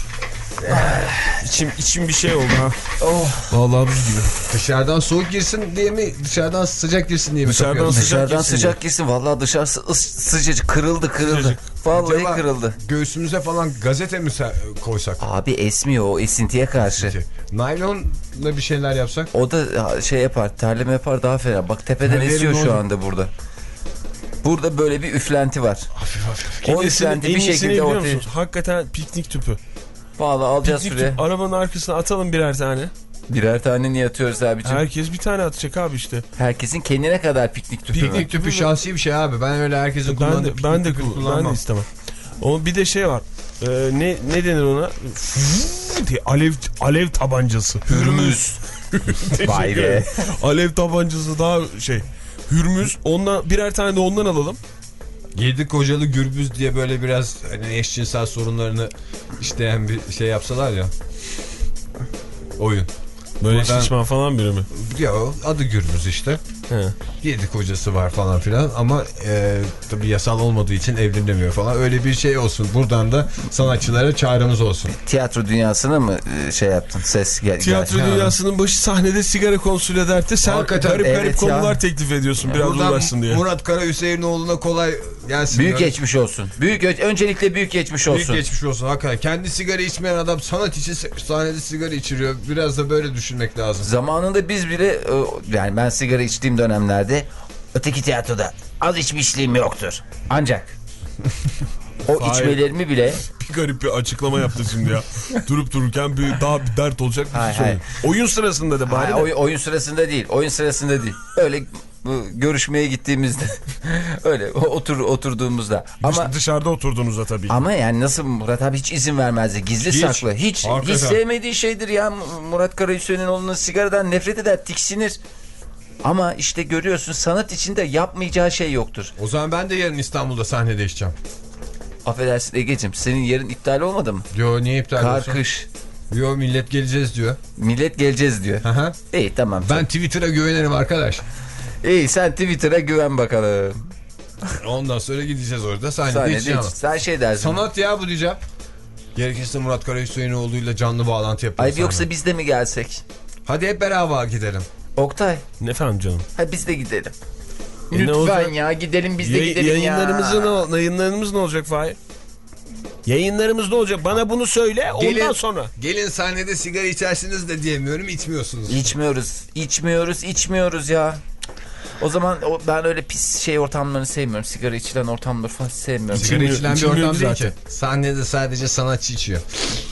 İçim, içim bir şey oldu ha. Oh. Vallahi buz gibi. Dışarıdan soğuk girsin diye mi, dışarıdan sıcak girsin diye mi Dışarıdan takıyorsun? sıcak Dışarıdan girsin sıcak girsin. Vallahi dışarısı ıs, sıcacık kırıldı kırıldı. Sıcacık. Vallahi Acaba kırıldı. Göğsümüze falan gazete mi koysak? Abi esmiyor o esintiye karşı. Naylonla bir şeyler yapsak? O da şey yapar, terleme yapar daha fena. Bak tepeden Terlerim esiyor ne şu olacak? anda burada. Burada böyle bir üflenti var. Hafif hafif. O En iyisini- üflenti en bir iyisini şekilde biliyor ortaya... musunuz? Hakikaten piknik tüpü. Vallahi alacağız Piknik şuraya. tüpü. Arabanın arkasına atalım birer tane. Birer tane niye atıyoruz abicim? Herkes bir tane atacak abi işte. Herkesin kendine kadar piknik tüpü mü? Piknik tüpü şahsi bir şey abi. Ben öyle herkesin Ben kullandığı de, ben de, piknik tüpü ben de kullanmam. istemem. O bir de şey var. Ee, ne ne denir ona? diye alev alev tabancası. Hürmüz. Vay Teşekkür be. ederim. Alev tabancası daha şey. Hürmüz. Ondan birer tane de ondan alalım. Yedi kocalı gürbüz diye böyle biraz hani eşcinsel sorunlarını işleyen bir şey yapsalar ya. Oyun. Böyle Buradan- şişman falan biri mi? Ya adı gürbüz işte. He. Yedi kocası var falan filan ama e, tabii yasal olmadığı için evlenemiyor falan. Öyle bir şey olsun. Buradan da sanatçılara çağrımız olsun. Tiyatro dünyasına mı e, şey yaptın? Ses gel. Tiyatro gel. dünyasının başı sahnede sigara konusuyla dertte sen Hakikaten, garip garip evet konular ya. teklif ediyorsun biraz Buradan uğraşsın diye. Murat Kara Hüseyinoğlu'na kolay gelsin. Büyük diyorum. geçmiş olsun. Büyük öncelikle büyük geçmiş olsun. Büyük geçmiş olsun hakikaten. Kendi sigara içmeyen adam sanat için sahnede sigara içiriyor. Biraz da böyle düşünmek lazım. Zamanında biz bile e, yani ben sigara içtiğim dönemlerde öteki tiyatroda az içmişliğim yoktur. Ancak o Hayır. içmelerimi bile Bir garip bir açıklama yaptı şimdi ya. Durup dururken bir daha bir dert olacak bir Hayır, şey söyle. hayır. Oyun sırasında da bari Hayır, de. oy- oyun sırasında değil. Oyun sırasında değil. Öyle bu, görüşmeye gittiğimizde öyle otur oturduğumuzda ama Dışarıda oturduğunuzda tabii. ama yani nasıl Murat abi hiç izin vermezdi. Gizli Hiç. saklı. Hiç Hakikaten. hiç sevmediği şeydir ya. Murat Karahüseyinoğlu'nun sigaradan nefret eder, tiksinir. Ama işte görüyorsun sanat içinde yapmayacağı şey yoktur. O zaman ben de yarın İstanbul'da sahne değişeceğim. Affedersin Egeciğim, senin yarın iptal olmadı mı? Yo niye iptal Kar, olsun? kış. Yo millet geleceğiz diyor. Millet geleceğiz diyor. Aha. İyi tamam. Ben Twitter'a güvenirim arkadaş. İyi sen Twitter'a güven bakalım. Ondan sonra gideceğiz orada sahne Sahnede değişeceğim. hiç- sen şey dersin. Sanat ya bu diyeceğim. Gerekirse Murat Kara Hüseyinoğlu'yla canlı bağlantı yapıyoruz. Ay yoksa biz de mi gelsek? Hadi hep beraber gidelim. Oktay, Ne efendim canım? hadi biz de gidelim. E ne Lütfen olacak? ya gidelim biz de Yay- gidelim yayınlarımızı ya. ne, ol- yayınlarımız ne olacak Fahir? Yayınlarımız ne olacak? Bana bunu söyle ondan Gelin, sonra. gelin sahnede sigara içersiniz de diyemiyorum, içmiyorsunuz. İçmiyoruz, içmiyoruz, içmiyoruz ya. O zaman o, ben öyle pis şey ortamlarını sevmiyorum. Sigara içilen ortamları falan sevmiyorum. Sigara İçilmiyor- içilen bir içilmiyor ortam değil zaten. ki. Sahnede sadece sanatçı içiyor.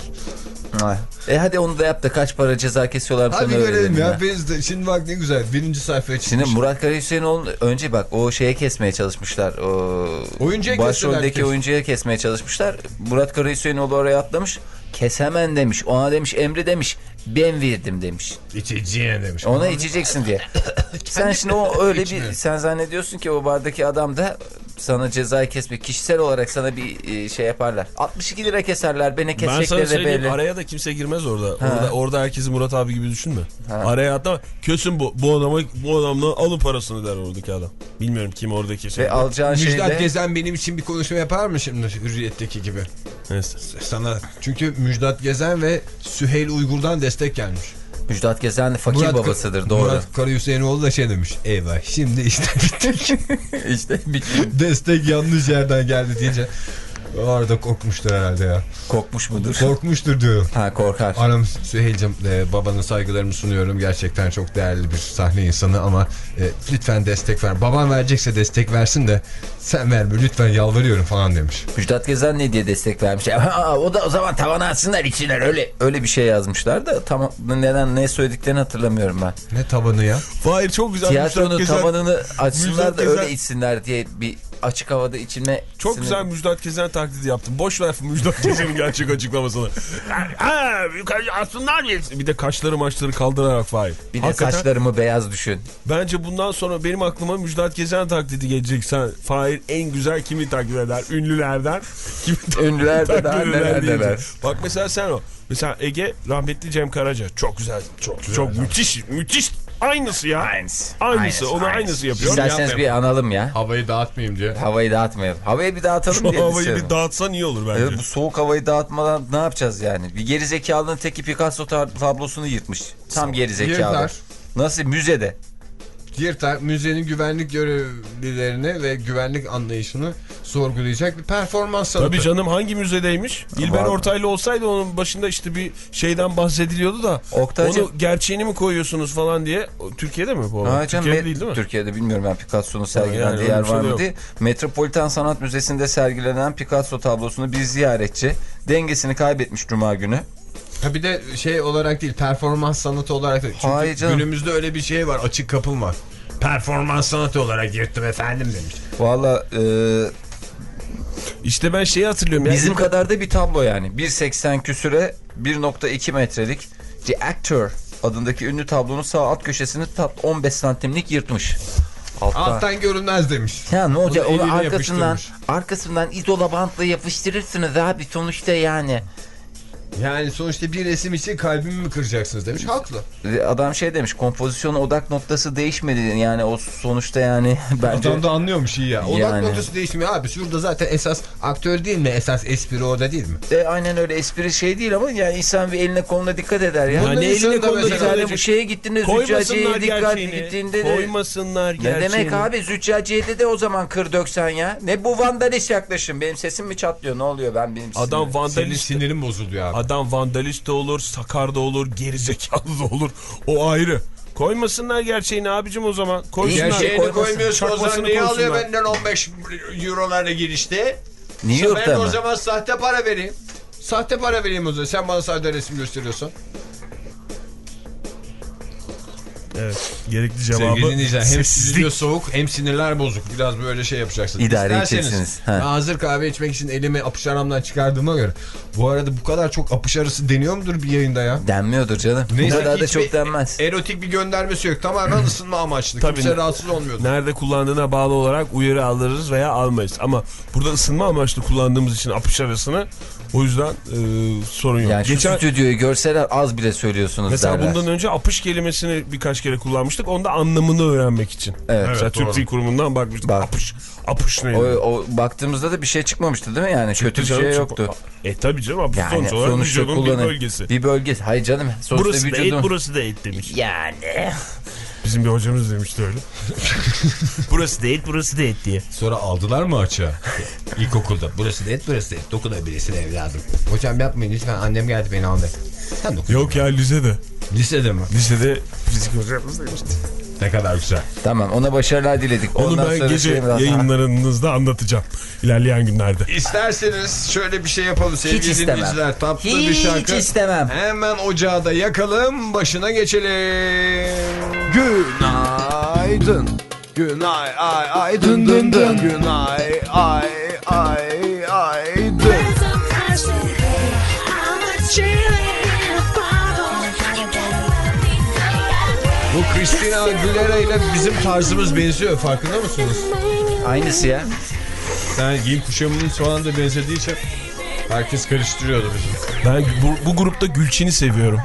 Ay. E hadi onu da yap da kaç para ceza kesiyorlar. Hadi sana görelim öğrenelim ya. Biz de, şimdi bak ne güzel. Birinci sayfaya Şimdi çıkmış. Murat Karahüseyinoğlu önce bak o şeye kesmeye çalışmışlar. O Oyuncuya başroldeki kestiler. oyuncuya kesmeye çalışmışlar. Murat Karahüseyinoğlu oraya atlamış. Kesemen demiş. Ona demiş emri demiş. Ben verdim demiş. İçeceğine demiş. Ona içeceksin diye. Sen şimdi o öyle İçmiyor. bir sen zannediyorsun ki o bardaki adam da sana cezayı kesmek kişisel olarak sana bir e, şey yaparlar. altmış iki lira keserler beni Ben sana kesecekleri de söyleyeyim belli. araya da kimse girmez orada. Ha. Orada orada herkesi Murat abi gibi düşünme. Ha. Araya hatta kesin bu bu adama bu adamdan alın parasını der oradaki adam. Bilmiyorum kim oradaki şey. Ve alacağın şey Müjdat de Gezen benim için bir konuşma yapar mı şimdi Hürriyet'teki gibi? Neyse. Sana çünkü Müjdat Gezen ve Süheyl Uygur'dan destek gelmiş. Müjdat Gezen de fakir Murat Ka- babasıdır doğru. Murat Kara Hüseyinoğlu da şey demiş. Eyvah şimdi işte bittik. İşte bitti. Destek yanlış yerden geldi diyince. Orada korkmuştur herhalde ya. Korkmuş mudur? Korkmuştur diyorum. Ha, korkar. Anam Süheyl'cim e, babana saygılarımı sunuyorum. Gerçekten çok değerli bir sahne insanı ama e, lütfen destek ver. Baban verecekse destek versin de sen verme lütfen yalvarıyorum falan demiş. Müjdat Gezen ne diye destek vermiş? Ha, o da o zaman tavana atsınlar içine öyle öyle bir şey yazmışlar da tam neden ne söylediklerini hatırlamıyorum ben. Ne tabanı ya? Hayır, çok güzel. Tiyatronun Müjdat Gezen- tavanını açsınlar Müjdat da Gezen- öyle içsinler diye bir açık havada içilme. Çok sinir- güzel Müjdat Gezen taklidi yaptım. Boş ver Müjdat Gezen'in gerçek açıklamasını. Ha, aslında bir de kaşları maçları kaldırarak Fahir. Bir de Hakikaten, saçlarımı beyaz düşün. bence bundan sonra benim aklıma Müjdat Gezen taklidi gelecek. Sen Fahir en güzel kimi taklit eder? Ünlülerden. Kimi Ünlülerden taklit neler eder neler. diyecek. Bak mesela sen o. Mesela Ege rahmetli Cem Karaca. Çok güzel. Çok güzel. Çok müthiş. Müthiş. Aynısı ya. Aynısı. Aynısı. Onu aynısı yapıyor. İsterseniz bir analım ya. Havayı dağıtmayayım diye. Havayı dağıtmayalım. Havayı bir dağıtalım Şu diye havayı düşünüyorum. bir dağıtsan iyi olur bence. Evet, bu soğuk havayı dağıtmadan ne yapacağız yani? Bir gerizekalının teki Picasso tar- tablosunu yırtmış. Tam gerizekalı. Yırtar. Nasıl? Müzede. Yırtar müzenin güvenlik görevlilerini ve güvenlik anlayışını sorgulayacak bir performans sanatı. Tabii canım, hangi müzedeymiş? İlber Var. Ortaylı olsaydı onun başında işte bir şeyden bahsediliyordu da Oktaycığım- onu gerçeğini mi koyuyorsunuz falan diye. O, Türkiye'de mi bu? Ha, canım, Türkiye'de me- değil değil mi? Türkiye'de bilmiyorum ben Picasso'nun sergilendiği yani öyle yer bir şey var de mı yok. diye. Metropolitan Sanat Müzesi'nde sergilenen Picasso tablosunu bir ziyaretçi dengesini kaybetmiş Cuma günü. Ha bir de şey olarak değil, performans sanatı olarak değil. Çünkü Hayır canım. günümüzde öyle bir şey var, açık kapım var. Performans sanatı olarak yırttım efendim demiş. Valla e, İşte ben şeyi hatırlıyorum. ya. bizim kadar da bir tablo yani. bir seksen küsüre bir nokta iki metrelik The Actor adındaki ünlü tablonun sağ alt köşesini on beş santimlik yırtmış. Altta. Alttan görünmez demiş. Ya ne olacak, Onu onu eline arkasından yapıştırmış. arkasından izola bantla yapıştırırsınız abi sonuçta yani. Yani sonuçta bir resim için kalbimi mi kıracaksınız demiş. Haklı. Adam şey demiş, kompozisyonun odak noktası değişmedi yani o sonuçta yani bence. Adam da anlıyormuş iyi ya. Odak Yani. noktası değişmiyor abi. Şurada zaten esas aktör değil mi? Esas espri orada değil mi? E, aynen öyle, espri şey değil ama yani insan bir eline koluna dikkat eder ya. Ya Bunun ne insanı eline da koluna Bir mesela- tane bu şeye gittiğinde Züccaciye'ye Koymasınlar dikkat gerçeğini. gittiğinde de. Koymasınlar Ne gerçeğini. demek abi, Züccaciye'de de o zaman kır döksen ya. Ne bu vandalist yaklaşım, benim sesim mi çatlıyor, ne oluyor, ben benim sesim. Adam Senin vandalist. sinirin bozuluyor abi. Adam vandalist de olur, sakar da olur, gerizekalı da olur. O ayrı. Koymasınlar gerçeğini abicim o zaman. Koysunlar. Gerçeğini Gerçeğini koymasın. koymuyorsa o zaman Çakmasını niye alıyor koysunlar. benden on beş eurolarla girişte? New Ben York'ta o mı? zaman sahte para vereyim. Sahte para vereyim o zaman. Sen bana sadece resim gösteriyorsan. Evet. Gerekli cevabı. Sevgili dinleyiciler, hem sessizlik. stüdyo soğuk hem sinirler bozuk. Biraz böyle şey yapacaksınız. İdare İsterseniz, edeceksiniz. Ben Ha. hazır kahve içmek için elimi apış aramdan çıkardığıma göre. Bu arada bu kadar çok apış arası deniyor mudur bir yayında ya? Denmiyordur canım. Bu kadar da hiçbir çok denmez. Erotik bir göndermesi yok. Tamamen ısınma amaçlı. Tabii. Kimse rahatsız olmuyordu. Nerede kullandığına bağlı olarak uyarı alırız veya almayız. Ama burada ısınma amaçlı kullandığımız için apış arasını, o yüzden e, sorun yok. Yani şu Geçen, stüdyoyu görseler az bile söylüyorsunuz mesela derler. bundan önce apış kelimesini birkaç kere kullanmıştık. Onda anlamını öğrenmek için. Evet, Mesela doğru. Türk Dil Kurumu'ndan bakmıştık. Bak. Apış. Apış neydi? O, o baktığımızda da bir şey çıkmamıştı değil mi yani? Kötü bir Canım şey çok- yoktu. E tabi canım, apış Yani sonuç olarak sonuçta vücudun bir kullanın. bölgesi. Bir bölgesi. Hayır canım. Sonuçta Burası da et, vücudun. burası da et demiş. Yani. Bizim bir hocamız demişti öyle. Burası da et, burası da et diye. Sonra aldılar mı açığa? İlkokulda. Burası da et, burası da et. Dokunabilirsin evladım. Hocam yapmayın lütfen. Annem geldi beni aldı. Sen dokun. Yok ya, lisede. Lisede mi? Lisede fizik hocamız demişti. Ne kadar güzel. Tamam, ona başarılar diledik. Onu Ondan ben sonra gece şey biraz- yayınlarınızda anlatacağım. İlerleyen günlerde. İsterseniz şöyle bir şey yapalım sevgili istemem. dinleyiciler. Tatlı bir Hiç şarkı. istemem. Hemen ocağı da yakalım. Başına geçelim. Günaydın. Günay ay ay dın dın dın. Günay ay ay ay dın. Bu Christina Aguilera ile bizim tarzımız benziyor. Farkında mısınız? Aynısı ya. Yani giyim kuşamının falan da benzediği için herkes karıştırıyordu bizim. Ben bu, bu grupta Gülçin'i seviyorum.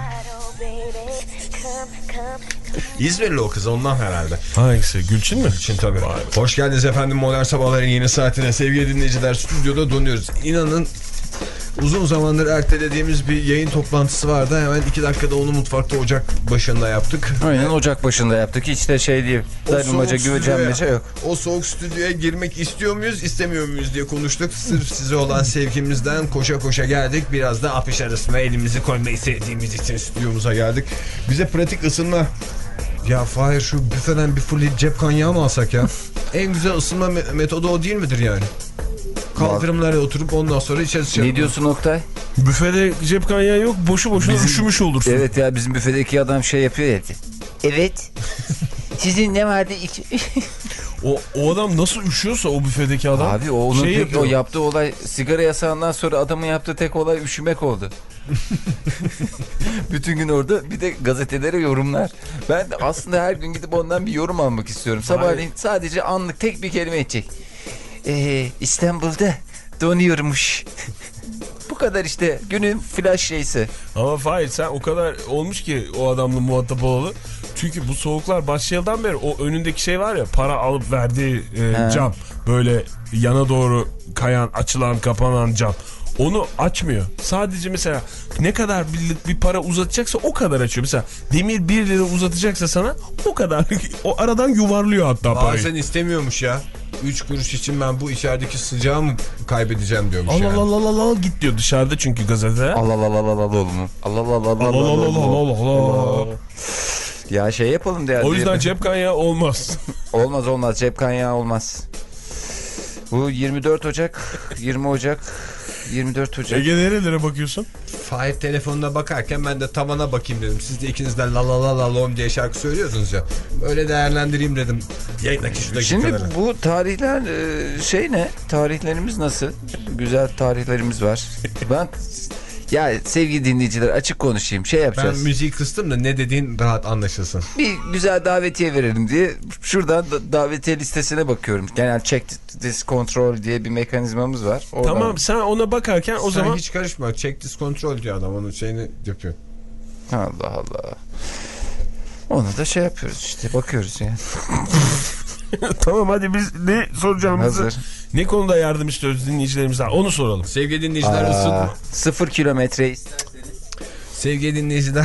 İzmirli o kız ondan herhalde. Hangisi? Gülçin mi? Için tabii. Hoş geldiniz efendim Modern Sabahların yeni saatine. Sevgili dinleyiciler, stüdyoda donuyoruz. İnanın Uzun zamandır ertelediğimiz bir yayın toplantısı vardı. Hemen iki dakikada onu mutfakta ocak başında yaptık. Aynen ocak başında yaptık. Hiç de şey değil. Darılmaca, güvecenmece yok. O soğuk stüdyoya girmek istiyor muyuz, istemiyor muyuz diye konuştuk. Sırf size olan sevgimizden koşa koşa geldik. Biraz da afiş arasına elimizi koymayı sevdiğimiz için stüdyomuza geldik. Bize pratik ısınma... Ya Fahir, şu büfeden bir full cep kanyağı mı alsak ya? En güzel ısınma me- metodu o değil midir yani? Kaldırımlara oturup ondan sonra içeri çıkalım. Ne diyorsun Oktay? Büfede cep kanyağı yok, boşu boşuna Bizim- üşümüş olursun. Evet ya, bizim büfedeki adam şey yapıyor ya. Evet. Sizin ne vardı? O, o adam nasıl üşüyorsa o büfedeki adam. Abi o onun şey tek, yapıyor. o yaptığı olay, sigara yasağından sonra adamın yaptığı tek olay üşümek oldu. Bütün gün orada, bir de gazetelere yorumlar. Ben de aslında her gün gidip ondan bir yorum almak istiyorum. Sabahleyin sadece anlık tek bir kelime edecek. Ee, İstanbul'da donuyormuş. Bu kadar işte günün flash şeysi. Ama Fahir, sen o kadar olmuş ki o adamla muhatap olalı. Çünkü bu soğuklar başlayalıdan beri o önündeki şey var ya, para alıp verdiği e, cam. Böyle yana doğru kayan, açılan, kapanan cam. Onu açmıyor. Sadece mesela ne kadar bir, bir para uzatacaksa o kadar açıyor. Mesela demir bir lira uzatacaksa sana o kadar. O aradan yuvarlıyor hatta parayı. Bazen istemiyormuş ya. üç kuruş için ben bu içerideki sıcağı mı kaybedeceğim diyormuş Allah yani. Allah Allah Allah git diyor dışarıda çünkü gazete. Allah Allah Allah Allah Allah oğlum. Allah Allah Allah Allah Allah Allah Allah Allah Allah. Ya şey yapalım değerli. O yüzden cep kanyağı olmaz. Olmaz olmaz, cep kanyağı olmaz. Bu yirmi dört Ocak, yirmi Ocak, yirmi dört Ocak. Ege nerelere bakıyorsun? Fahir telefonuna bakarken ben de tavana bakayım dedim. Siz de ikiniz de la la la la lom diye şarkı söylüyordunuz ya. Öyle değerlendireyim dedim. Yayındaki şu Şimdi dakikaları. bu tarihler e, şey ne? Tarihlerimiz nasıl? Güzel tarihlerimiz var. Ben ya sevgili dinleyiciler, açık konuşayım. Şey Ben yapacağız. müziği kıstım da ne dediğin rahat anlaşılsın. Bir güzel davetiye verelim diye şuradan da davetiye listesine bakıyorum. Genel check this control diye bir mekanizmamız var. Oradan... Tamam, sen ona bakarken o Sen zaman... hiç karışma. Check this control diyor adam. Onun şeyini yapıyor. Allah Allah. Onu da şey yapıyoruz işte, bakıyoruz yani. Tamam, hadi biz ne soracağımızı... Hazır. Ne konuda yardım istiyoruz dinleyicilerimizden, onu soralım. Sevgili dinleyiciler, ısın. Aa, sıfır kilometre isterseniz. Sevgili dinleyiciler,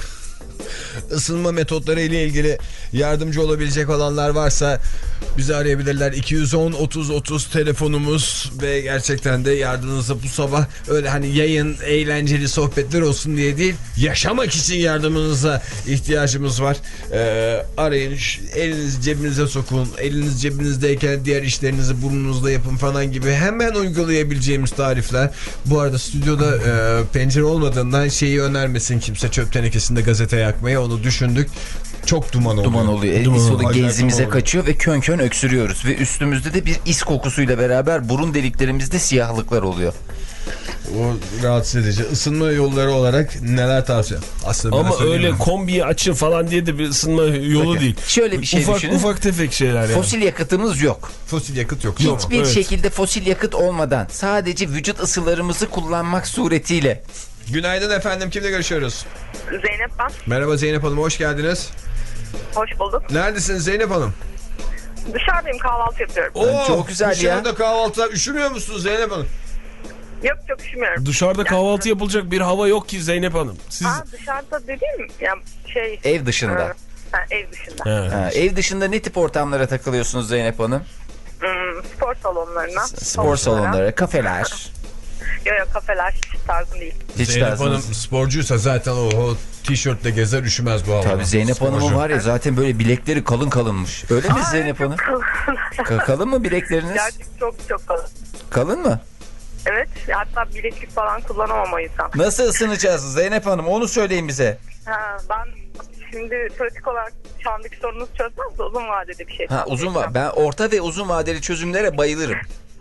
ısınma metotları ile ilgili yardımcı olabilecek olanlar varsa bizi arayabilirler. iki yüz on otuz otuz telefonumuz ve gerçekten de yardımınıza bu sabah öyle hani yayın, eğlenceli sohbetler olsun diye değil, yaşamak için yardımınıza ihtiyacımız var. Ee, arayın, elinizi cebinize sokun, eliniz cebinizdeyken diğer işlerinizi burnunuzda yapın falan gibi hemen uygulayabileceğimiz tarifler. Bu arada stüdyoda e, pencere olmadığından şeyi önermesin kimse, çöp tenekesinde gazete yakmaya, onu düşündük. Çok duman oluyor. Duman oluyor. Duman İs oluyor. o genzimize Acayip kaçıyor ve kön kön öksürüyoruz. Ve üstümüzde de bir is kokusuyla beraber burun deliklerimizde siyahlıklar oluyor. O rahatsız edici. Isınma yolları olarak neler tavsiye? Aslında Ama öyle kombiyi açın falan diye de bir ısınma yolu Bakın, değil. şöyle bir şey ufak, düşünün. Ufak tefek şeyler yani. Fosil yakıtımız yok. Fosil yakıt yok. Hiçbir Tamam. evet. şekilde fosil yakıt olmadan sadece vücut ısılarımızı kullanmak suretiyle. Günaydın efendim. Kimle görüşüyoruz? Zeynep ben. Merhaba Zeynep Hanım. Hoş geldiniz. Hoş bulduk. Neredesiniz Zeynep Hanım? Dışarıdayım, kahvaltı yapıyorum. Oo, çok güzel ya. Dışarıda kahvaltıda üşümüyor musunuz Zeynep Hanım? Yok çok üşümüyorum. Dışarıda kahvaltı yapılacak bir hava yok ki Zeynep Hanım. Siz... Ha, dışarıda dediğim ya şey. Ev dışında. Ha, ha, ev dışında. He. Ha, ev dışında ne tip ortamlara takılıyorsunuz Zeynep Hanım? Hmm, spor salonlarına. Spor salonları, kafeler. Yok yok, kafeler hiç tarzım değil. Hiç Zeynep tarzınız- Hanım sporcuysa zaten o, o tişörtle gezer, üşümez bu hava. Tabii Zeynep Hanım'ın var ya zaten böyle bilekleri kalın kalınmış. Öyle mi Aa, Zeynep çok Hanım? kalın. Ka- kalın mı bilekleriniz? Gerçekten çok çok kalın. Kalın mı? Evet, hatta bileklik falan kullanamam o yüzden. Nasıl ısınacağız Zeynep Hanım? Onu söyleyin bize. Ha, ben şimdi pratik olarak şu andaki sorunuzu çözmez de uzun vadede bir şey. Ha, uzun va ben orta ve uzun vadeli çözümlere bayılırım.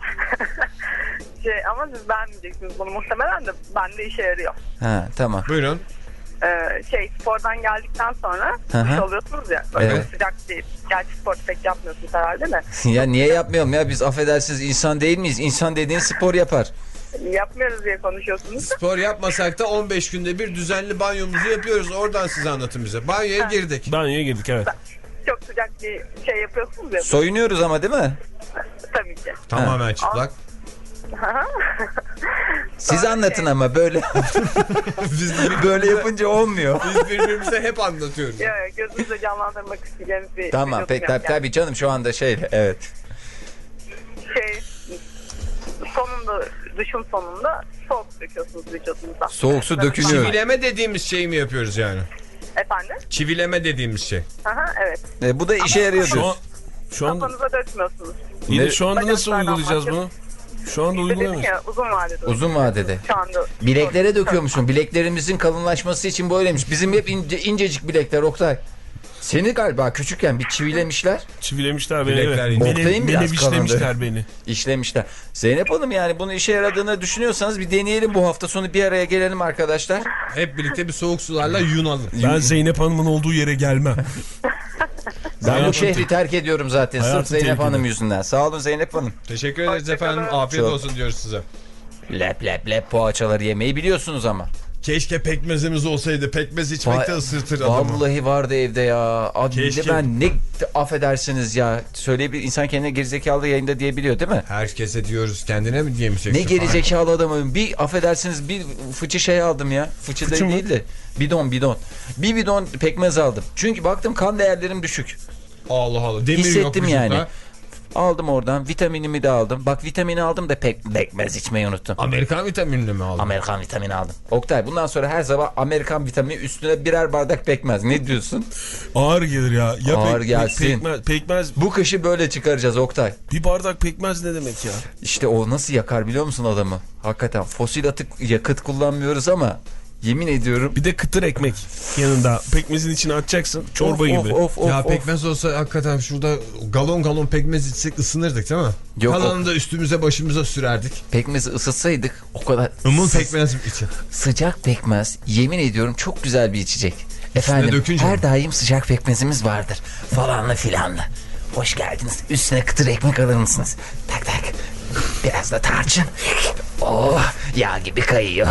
Şey, ama siz beğenmeyeceksiniz bunu muhtemelen de bende işe yarıyor. Ha, tamam. Buyurun. Ee, şey spordan geldikten sonra Hı hı. duş alıyorsunuz ya. Böyle Evet. sıcak değil. Gerçi spor pek yapmıyorsunuz herhalde de. Ya niye yapmıyorum ya? Biz affedersiniz insan değil miyiz? İnsan dediğin spor yapar. Yapmıyoruz diye konuşuyorsunuz. Spor yapmasak da on beş günde bir düzenli banyomuzu yapıyoruz. Oradan size anlatın bize. Banyoya girdik. Banyoya girdik, evet. Çok sıcak bir şey yapıyorsunuz ya. Soyunuyoruz ama değil mi? Tabii ki. Tamamen çıplak. Siz Sonra anlatın şey- ama böyle Biz, böyle yapınca olmuyor. biz birbirimize hep anlatıyoruz. Yok yok, gözünüzde canlandırmak isteyeceğimiz bir Tamam vücut peki yok tabii, yani. tabii canım şu anda şey evet. Şey, sonunda, duşun sonunda soğuk döküyorsunuz vücudunuza. Soğuk su dökülüyor. Çivileme dediğimiz şeyi mi yapıyoruz yani? Efendim? Çivileme dediğimiz şey. Aha, evet. E, bu da işe yarıyor Şu an, diyorsun. şu an, Kafanıza dökmüyorsunuz. yine Ne- şu anda nasıl Bacaklardan uygulayacağız bunu? Şu anda İşte dedim uygulamıyoruz. ya, uzun vadede. Uzun vadede. Şu anda. Bileklere döküyormuşsun. Bileklerimizin kalınlaşması için böyleymiş. Bizim hep ince, incecik bilekler Oktay. Seni galiba küçükken bir çivilemişler, Çivilemişler beni. Bilekler Evet. ince. Beni, Oktay'ın biraz beni biçlemişler kalındı. beni. işlemişler. Zeynep Hanım yani bunu işe yaradığını düşünüyorsanız bir deneyelim bu hafta sonu, bir araya gelelim arkadaşlar. Hep birlikte bir soğuk sularla yunalım. Ben Zeynep Hanım'ın olduğu yere gelmem. Ben bu Hayatım şehri te- terk ediyorum zaten sırf Hayatım Zeynep tehlikeli. Hanım yüzünden. Sağ olun Zeynep Hanım. Teşekkür ederiz Hoşçakalın. efendim. Afiyet Çok. olsun diyoruz size. Lep lep lep poğaçaları yemeyi biliyorsunuz ama. Keşke pekmezimiz olsaydı. Pekmez içmekte Va- ısırtır adamı. Vallahi vardı evde ya. Abi Keşke. ben ne affedersiniz ya. Söyleyebilir insan kendine gerizekalı yayında diyebiliyor değil mi? Herkese diyoruz, kendine mi diyemeyeceksin? Ne gerizekalı adamım. Bir affedersiniz bir fıçı şey aldım ya. Fıçı, Fıçı da mı? değil de bidon bidon. Bir bidon pekmez aldım. Çünkü baktım kan değerlerim düşük. Allah Allah. Demir Hissettim yok vücutta. yani. Aldım oradan, vitaminimi de aldım. Bak vitamini aldım da pek pekmez içmeyi unuttum. Amerikan vitaminini mi aldın? Amerikan vitamini aldım. Oktay bundan sonra her sabah Amerikan vitamini üstüne birer bardak pekmez. Ne diyorsun? Ağır gelir ya. ya Ağır pek- gelsin. Pekmez, pekmez. Bu kışı böyle çıkaracağız Oktay. Bir bardak pekmez ne demek ya? İşte o nasıl yakar biliyor musun adamı? Hakikaten fosil atık yakıt kullanmıyoruz ama yemin ediyorum. Bir de kıtır ekmek yanında. Pekmezin içine atacaksın. Çorba Of, gibi. Of, of, Ya of, pekmez olsa hakikaten şurada galon galon pekmez içsek ısınırdık değil mi? Yok, Kalanını da üstümüze başımıza sürerdik. Pekmezi ısıtsaydık o kadar Imın sı- pekmez için. sıcak pekmez yemin ediyorum çok güzel bir içecek. Efendim dökünce her mi? daim sıcak pekmezimiz vardır. Falanlı filanlı. Hoş geldiniz. Üstüne kıtır ekmek alır mısınız? Tak tak. Biraz da tarçın. Oh yağ gibi kayıyor.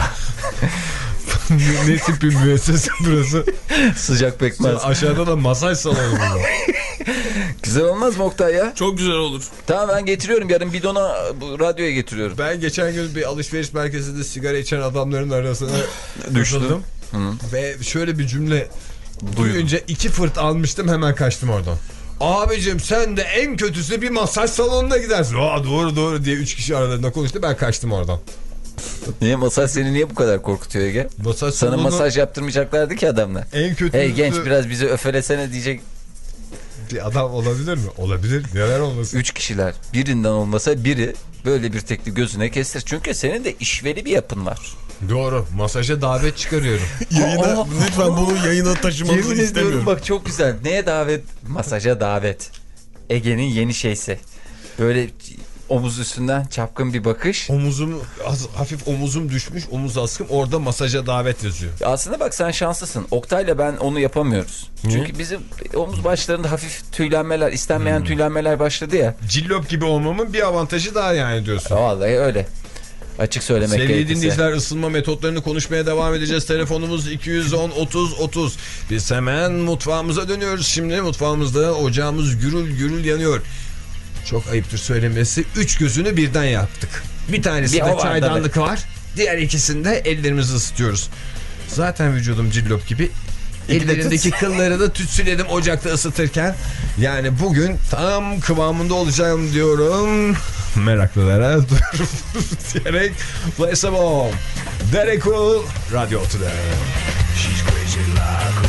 Ne tip bir müessese burası? Sıcak pekmez. Aşağıda da masaj salonu var. Güzel olmaz mı Oktay ya? Çok güzel olur. Tamam ben getiriyorum yarın bidona bu radyoya getiriyorum. Ben geçen gün bir alışveriş merkezinde sigara içen adamların arasına Düştüm. düştüm. Ve şöyle bir cümle duyunca iki fırt almıştım, hemen kaçtım oradan. Abicim sen de en kötüsü bir masaj salonuna gidersin. Aa, doğru doğru diye üç kişi aralarında konuştu, ben kaçtım oradan. Niye masaj seni niye bu kadar korkutuyor Ege? Masaj Sana salonu masaj yaptırmayacaklardı ki adamlar. en kötüsü Hey genç biraz bizi öfelesene diyecek. bir adam olabilir mi? Olabilir. Neler olmasın? Üç kişiler birinden olmasa biri böyle bir tekli gözüne kestir. Çünkü senin de işveli bir yapın var. Doğru. Masaja davet çıkarıyorum. Yayına, Aa, lütfen bunu yayına taşımanızı Yemin ediyorum istemiyorum. bak çok güzel. Neye davet? Masaja davet. Ege'nin yeni şeysi. Böyle omuz üstünden çapkın bir bakış. Omuzum az, hafif omuzum düşmüş, omuz askım, orada masaja davet yazıyor. Aslında bak sen şanslısın. Oktay'la ben onu yapamıyoruz. Çünkü bizim omuz başlarında hafif tüylenmeler, istenmeyen Hmm. tüylenmeler başladı ya. Cillop gibi olmamın bir avantajı daha yani diyorsun. Vallahi öyle. Açık söylemek Sevgili gerekirse. dinleyiciler, ısınma metotlarını konuşmaya devam edeceğiz. Telefonumuz iki yüz on otuz otuz. Biz hemen mutfağımıza dönüyoruz. Şimdi mutfağımızda ocağımız gürül gürül yanıyor. Çok ayıptır söylemesi. Üç gözünü birden yaktık. Bir tanesinde Bir o var çaydanlık var. Diğer ikisinde ellerimizi ısıtıyoruz. Zaten vücudum cillop gibi. Ellerindeki kılları da tütsüledim ocakta ısıtırken. Yani bugün tam kıvamında olacağım diyorum. Meraklılara duyurum diyerek play some home. Derek Cool, Radyo Otu'da. She's crazy like a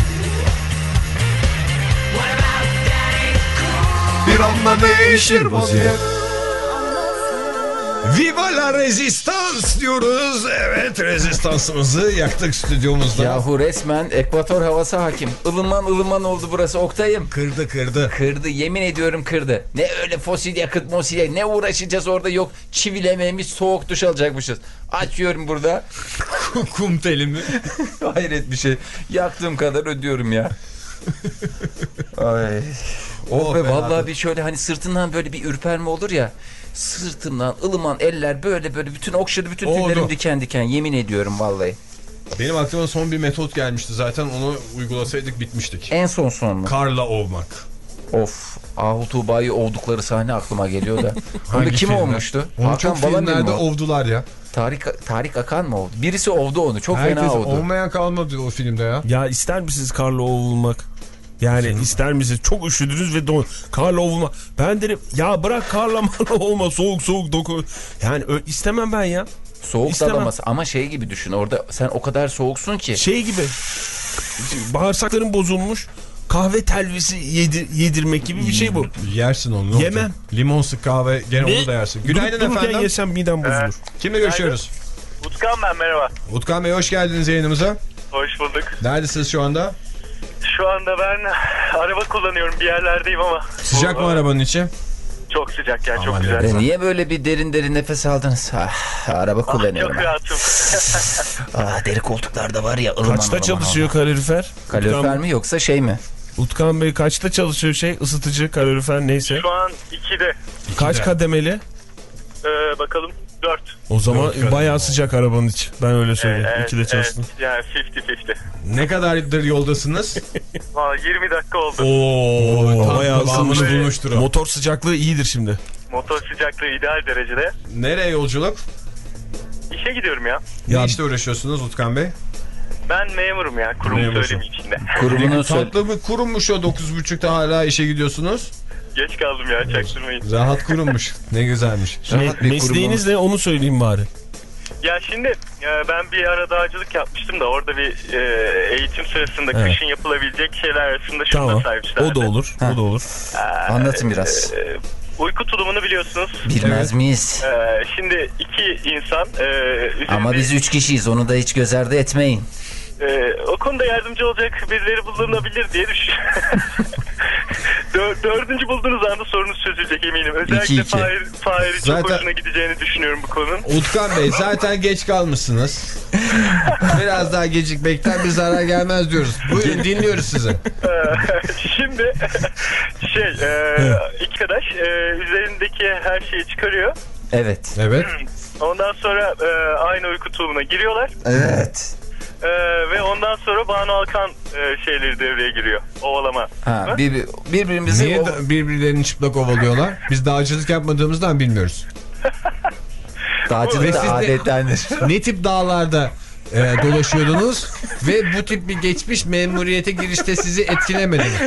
Bir anda değişir vaziyet. Viva la Resistance diyoruz. Evet, rezistansımızı yaktık stüdyomuzda. Yahu resmen ekvator havası hakim. Ilıman ılıman oldu burası Oktay'ım. Kırdı kırdı. Kırdı yemin ediyorum kırdı. Ne öyle fosil yakıt mosil ne uğraşacağız orada yok. Çivilememiş soğuk duş alacakmışız. Açıyorum burada. Kum telimi. Hayret bir şey. Yaktığım kadar ödüyorum ya. Ay. Oh be vallahi bir şöyle hani sırtından böyle bir ürperme olur ya. Sırtımdan ılıman eller böyle böyle bütün okşadı bütün Oldu. tüylerim diken diken yemin ediyorum vallahi. Benim aklıma son bir metot gelmişti zaten, onu uygulasaydık bitmiştik. En son son mu? Karla ovmak. Of, Ahu Tuğba'yı ovdukları sahne aklıma geliyor da. Onu kim filmde? olmuştu? Onu Hakan çok Balamir mi filmlerde o? ovdular ya. Tarık, Tarık Akan mı oldu? Birisi ovdu onu. Çok Herkes fena ovdu. olmayan kalmadı o filmde ya. Ya ister misiniz karla ovulmak? Yani ister misiniz? Çok üşüdünüz ve don karla ovulma. Ben derim ya bırak karla marla olma, soğuk soğuk doku. Yani ö- istemem ben ya. Soğuk İstemem. dalaması ama şey gibi düşün. Orada sen o kadar soğuksun ki. Şey gibi. Bağırsakların bozulmuş. Kahve telvisi yedir, yedirmek gibi bir şey bu. Yersin onu. ne Yemem. olacak? Limon sık kahve gene onu da yersin. Günaydın Durup dururken efendim. yesem midem bozulur. Kimle görüşüyoruz? Utkan ben, merhaba. Utkan Bey hoş geldiniz yayınımıza. Hoş bulduk. Neredesiniz şu anda? Şu anda ben araba kullanıyorum, bir yerlerdeyim ama. Sıcak mı arabanın içi? Çok sıcak ya, çok Aman güzel. E niye böyle bir derin derin nefes aldınız? Ah, araba kullanıyorum. Çok rahatım. Ah, deri koltuklarda var ya. Ilıman, Kaçta ılıman, çalışıyor ılıman. kalorifer? Kalorifer Utkan, mi yoksa şey mi? Utkan Bey kaçta çalışıyor şey? Isıtıcı, kalorifer neyse. Şu an ikide. Kaç kademeli? Ee, bakalım dört. O zaman Dört kademe. bayağı sıcak arabanın içi. Ben öyle söyleyeyim. Evet, İkide çalıştım. evet, yani elli elli. Ne kadardır yoldasınız? Valla yirmi dakika oldu. Oo, tam bayağı kıvamını ısınmış. bulmuştur o. Motor sıcaklığı iyidir şimdi. Motor sıcaklığı ideal derecede. Nereye yolculuk? İşe gidiyorum ya. Ne işte uğraşıyorsunuz Utkan Bey? Ben memurum ya, kurum Memursun. söyleyeyim içinde. Kurumunu söyle. Tatlı bir kurummuş o dokuz buçukta hala işe gidiyorsunuz. Geç kaldım ya, çaktırmayın. Rahat kurummuş. Ne güzelmiş. Rahat bir Mesleğiniz ne onu söyleyeyim bari. Ya şimdi e, ben bir ara dağcılık yapmıştım da orada bir e, eğitim sırasında Evet. kışın yapılabilecek şeyler arasında şunu Tamam. da saymışlardı. O da olur. O da olur. Anlatın biraz. E, uyku tulumunu biliyorsunuz. Bilmez miyiz? E, şimdi iki insan e, üzerinde, Ama biz üç kişiyiz. Onu da hiç göz ardı etmeyin. e, o konuda yardımcı olacak birileri bulunabilir diye düşünüyorum. Dör, dördüncü bulduğunuz anda sorunuz çözülecek eminim. Özellikle İki, iki. Fahir, Fahir'in çok Zaten- hoşuna gideceğini düşünüyorum bu konunun. Utkan Bey zaten geç kalmışsınız. Biraz daha gecikmekten bir zarar gelmez diyoruz. Buyurun dinliyoruz sizi. Ee, Şimdi şey e, iki arkadaş e, üzerindeki her şeyi çıkarıyor. Evet. Evet. Ondan sonra e, aynı uyku tulumuna giriyorlar. Evet. E, ve ondan sonra Banu Alkan e, şeyleri devreye giriyor. Ovalama. Ha, Hı? bir, birbirimizi... Niye o- da- birbirlerini çıplak ovalıyorlar? Biz dağcılık yapmadığımızdan bilmiyoruz. Dağcılık Ve da siz de- adettendir. Ne tip dağlarda e, dolaşıyordunuz ve bu tip bir geçmiş memuriyete girişte sizi etkilemedi mi?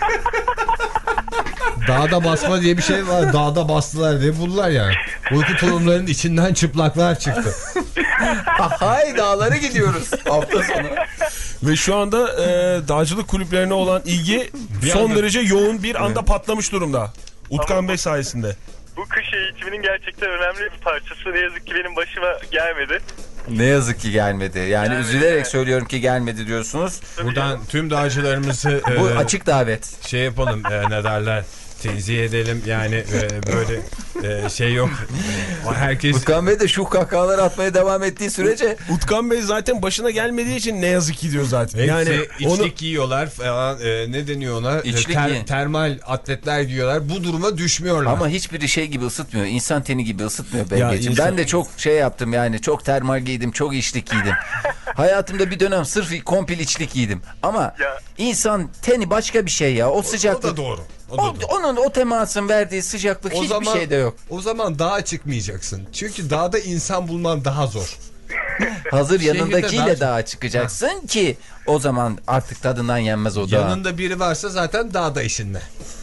Dağda basma diye bir şey var. Dağda bastılar diye buldular yani. Uyku tulumlarının içinden çıplaklar çıktı. Hay dağlara gidiyoruz hafta sonu. Ve şu anda e, dağcılık kulüplerine olan ilgi son anda- derece yoğun bir anda patlamış durumda. Utkan Ama- Bey sayesinde. Bu kış eğitiminin gerçekten önemli bir parçası. Ne yazık ki benim başıma gelmedi. Ne yazık ki gelmedi. Yani Gelmedi, üzülerek evet. söylüyorum ki gelmedi diyorsunuz. Buradan tüm dağcılarımızı Bu e, açık davet. şey yapalım e, ne derler tenzih edelim yani e, böyle e, şey yok. Herkes Utkan Bey de şu kahkahalar atmaya devam ettiği sürece Utkan Bey zaten başına gelmediği için ne yazık ki diyor zaten. hepsi Yani onu içlik giyiyorlar falan e, ne deniyor ona? İçlik Ter- giyin. termal atletler giyiyorlar. Bu duruma düşmüyorlar. ama hiçbiri şey gibi ısıtmıyor. İnsan teni gibi ısıtmıyor Ya Belgeciğim. insan- Ben de çok şey yaptım yani. Çok termal giydim. Çok içlik giydim. Hayatımda bir dönem sırf kompil içlik giydim. Ama Ya. insan teni başka bir şey ya. O o sıcaklık. da doğru. O da O, doğru. onun o temasın verdiği sıcaklık O hiçbir zaman şeyde yok. O zaman dağa çıkmayacaksın. Çünkü dağda insan bulman daha zor. Hazır Şehirde yanındakiyle daha- dağa çıkacaksın ki o zaman artık tadından yenmez o dağ. Yanında biri varsa zaten dağda işinle.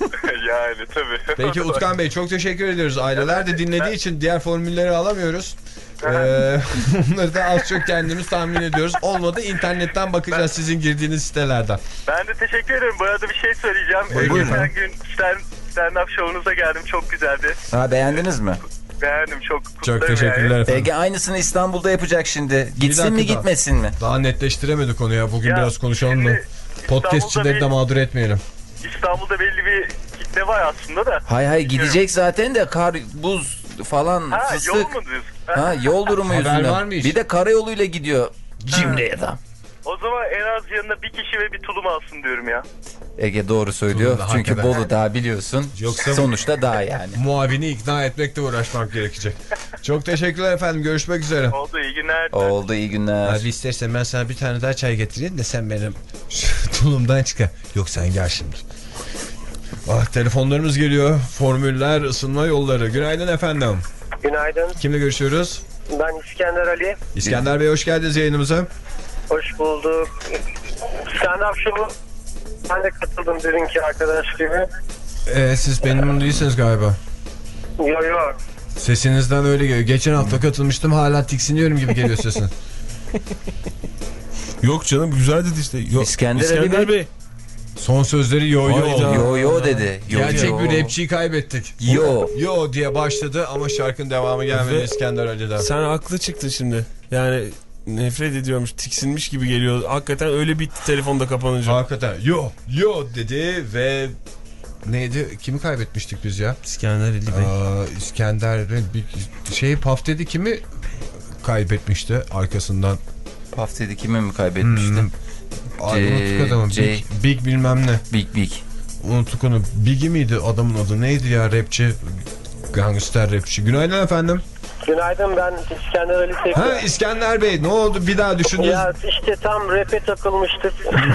Yani tabii. Peki Utkan Bey çok teşekkür ediyoruz. Aileler de dinlediği için diğer formülleri alamıyoruz. Ee, Bunları da az çok kendimiz tahmin ediyoruz. Olmadı internetten bakacağız sizin girdiğiniz sitelerden. Ben de teşekkür ederim. Bu arada bir şey söyleyeceğim. Buyurun. Geçen gün stand, stand-up show'unuza geldim. Çok güzeldi. Ha, beğendiniz mi? Beğendim. Çok Çok kutlarım teşekkürler yani. efendim. Ege aynısını İstanbul'da yapacak şimdi. Gitsin mi dakika. gitmesin mi? Daha netleştiremedik onu ya. Bugün Ya, biraz konuşalım da. şimdi Podcastçileri de İstanbul'da mağdur etmeyelim. İstanbul'da belli bir kitle var aslında da. Hay hay gidecek zaten de kar, buz falan Ha, fıstık. yol mu diyorsun? Ha. Ha, yol durumu Haber yüzünden. var mı hiç? Bir de karayoluyla gidiyor. Cimri adam. O zaman en az yanına bir kişi ve bir tulum alsın diyorum ya. Ege doğru söylüyor. Tulumda Çünkü hakikaten. Bolu Dağı biliyorsun. Yoksa- Sonuçta dağ yani. Muavini ikna etmekle uğraşmak gerekecek. Çok teşekkürler efendim. Görüşmek üzere. Oldu, iyi günler. Oldu, iyi günler. Abi istersen ben sana bir tane daha çay getireyim de sen benim şu tulumdan çıkar. Yok sen gel şimdi. Ah, telefonlarımız geliyor. Formüller, ısınma yolları. Günaydın efendim. Günaydın. Kimle görüşüyoruz? Ben İskender Ali. İskender Bey hoş geldiniz yayınımıza. Hoş bulduk. Stand-up show'u ben de katıldım dünkü arkadaş gibi. Ee, siz benim değilsiniz galiba. Yo yo. Sesinizden öyle geliyor. Geçen hafta katılmıştım, hala tiksiniyorum gibi geliyor sesiniz. Yok canım, güzel dedi işte. Yok. İskender, İskender Ali Bey. Bey. Son sözleri yo yo Hayda. oldu. Yo yo dedi. Yo, Gerçek yo. bir rapçiyi kaybettik. Yo. Yo diye başladı ama şarkının devamı gelmedi Ve İskender Ali'den. Sen haklı çıktın şimdi. Yani nefret ediyormuş, tiksinmiş gibi geliyor. Hakikaten öyle bitti telefonda kapanınca. Hakikaten yo yo dedi ve neydi? Kimi kaybetmiştik biz ya? İskender Ali Bey. Aa, İskender'in bir şey Paf dedi, kimi kaybetmişti arkasından? Paf dedi, kimi mi kaybetmiştim? Hmm. Ay, unuttuk adamı. C- Big, Big bilmem ne. Big Big. Unuttuk onu. Big'i miydi adamın adı? Neydi ya, rapçi? Gangster rapçi. Günaydın efendim. Günaydın, ben İskender Ali Tekrar. Ha, İskender Bey, ne oldu, bir daha düşündünüz? Ya işte tam rap'e takılmıştık.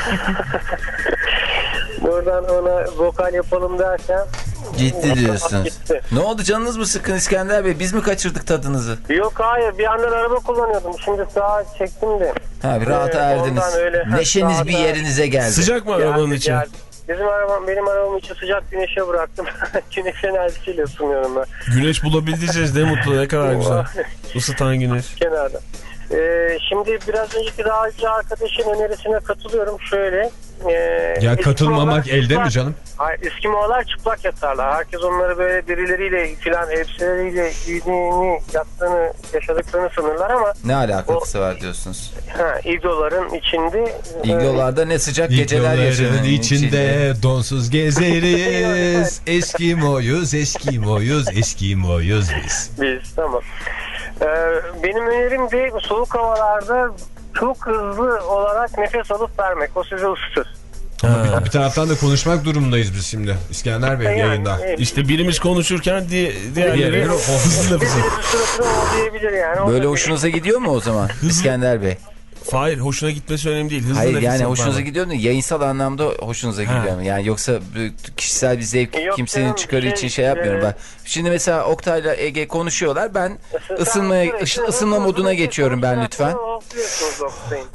Buradan ona vokal yapalım derken. Ciddi diyorsunuz. Gitti. Ne oldu, canınız mı sıkkın İskender Bey? Biz mi kaçırdık tadınızı? Yok hayır, bir yandan araba kullanıyordum. Şimdi sağa çektim de. Ha, bir rahata Ee, erdiniz. ondan öyle. Neşeniz Rahata- bir yerinize geldi. Sıcak mı arabanın Geldi, içi? geldi. Bizim arabam, benim arabamın içi sıcak, güneşe bıraktım. Güneş enerjisiyle ısınıyorum ben. Güneş bulabildiyseniz ne mutlu, ne kadar güzel. Isıtan güneş. Kenarda. Ee, şimdi biraz önceki dağcı arkadaşın önerisine katılıyorum. Şöyle. E, Ya katılmamak Eskimolar elde çıplak- mi canım? Hayır, Eskimolar çıplak yatarlar. Herkes onları böyle derileriyle filan, elbiseleriyle giydiğini, yattığını, yaşadıklarını sanırlar ama Ne alakası var diyorsunuz? ha, igloların içinde İglolarda ne sıcak geceler yaşanıyor. İgloların içinde donsuz gezeriz. Eskimoyuz, Eskimoyuz, Eskimoyuz biz. biz, tamam. Ee, benim önerim de soğuk havalarda çok hızlı olarak nefes alıp vermek. O sizi ısıtır. Ha. Bir taraftan da konuşmak durumundayız biz şimdi. İskender Bey Yani, yayında. evet. İşte birimiz konuşurken di diğerleri Diğerleri hızlı nefes alıyor. Birisi suratına o diyebilir yani. O Böyle da- hoşunuza gidiyor mu o zaman İskender Bey? Hayır, hoşuna gitmesi önemli değil. Hızlı Hayır, nefes yani alıp hoşunuza vermek. gidiyor mu? Yayınsal anlamda hoşunuza Ha. gidiyor mu? Yani yoksa kişisel bir zevk, Yok kimsenin canım, çıkarı şey, için şey yapmıyorum e, ben. Şimdi mesela Oktay'la Ege konuşuyorlar. Ben Sen ısınmaya sürekli ısı- ısınma hızlı moduna hızlı geçiyorum ben konuşuyorsun, lütfen. hopluyorsunuz Oktay'ın.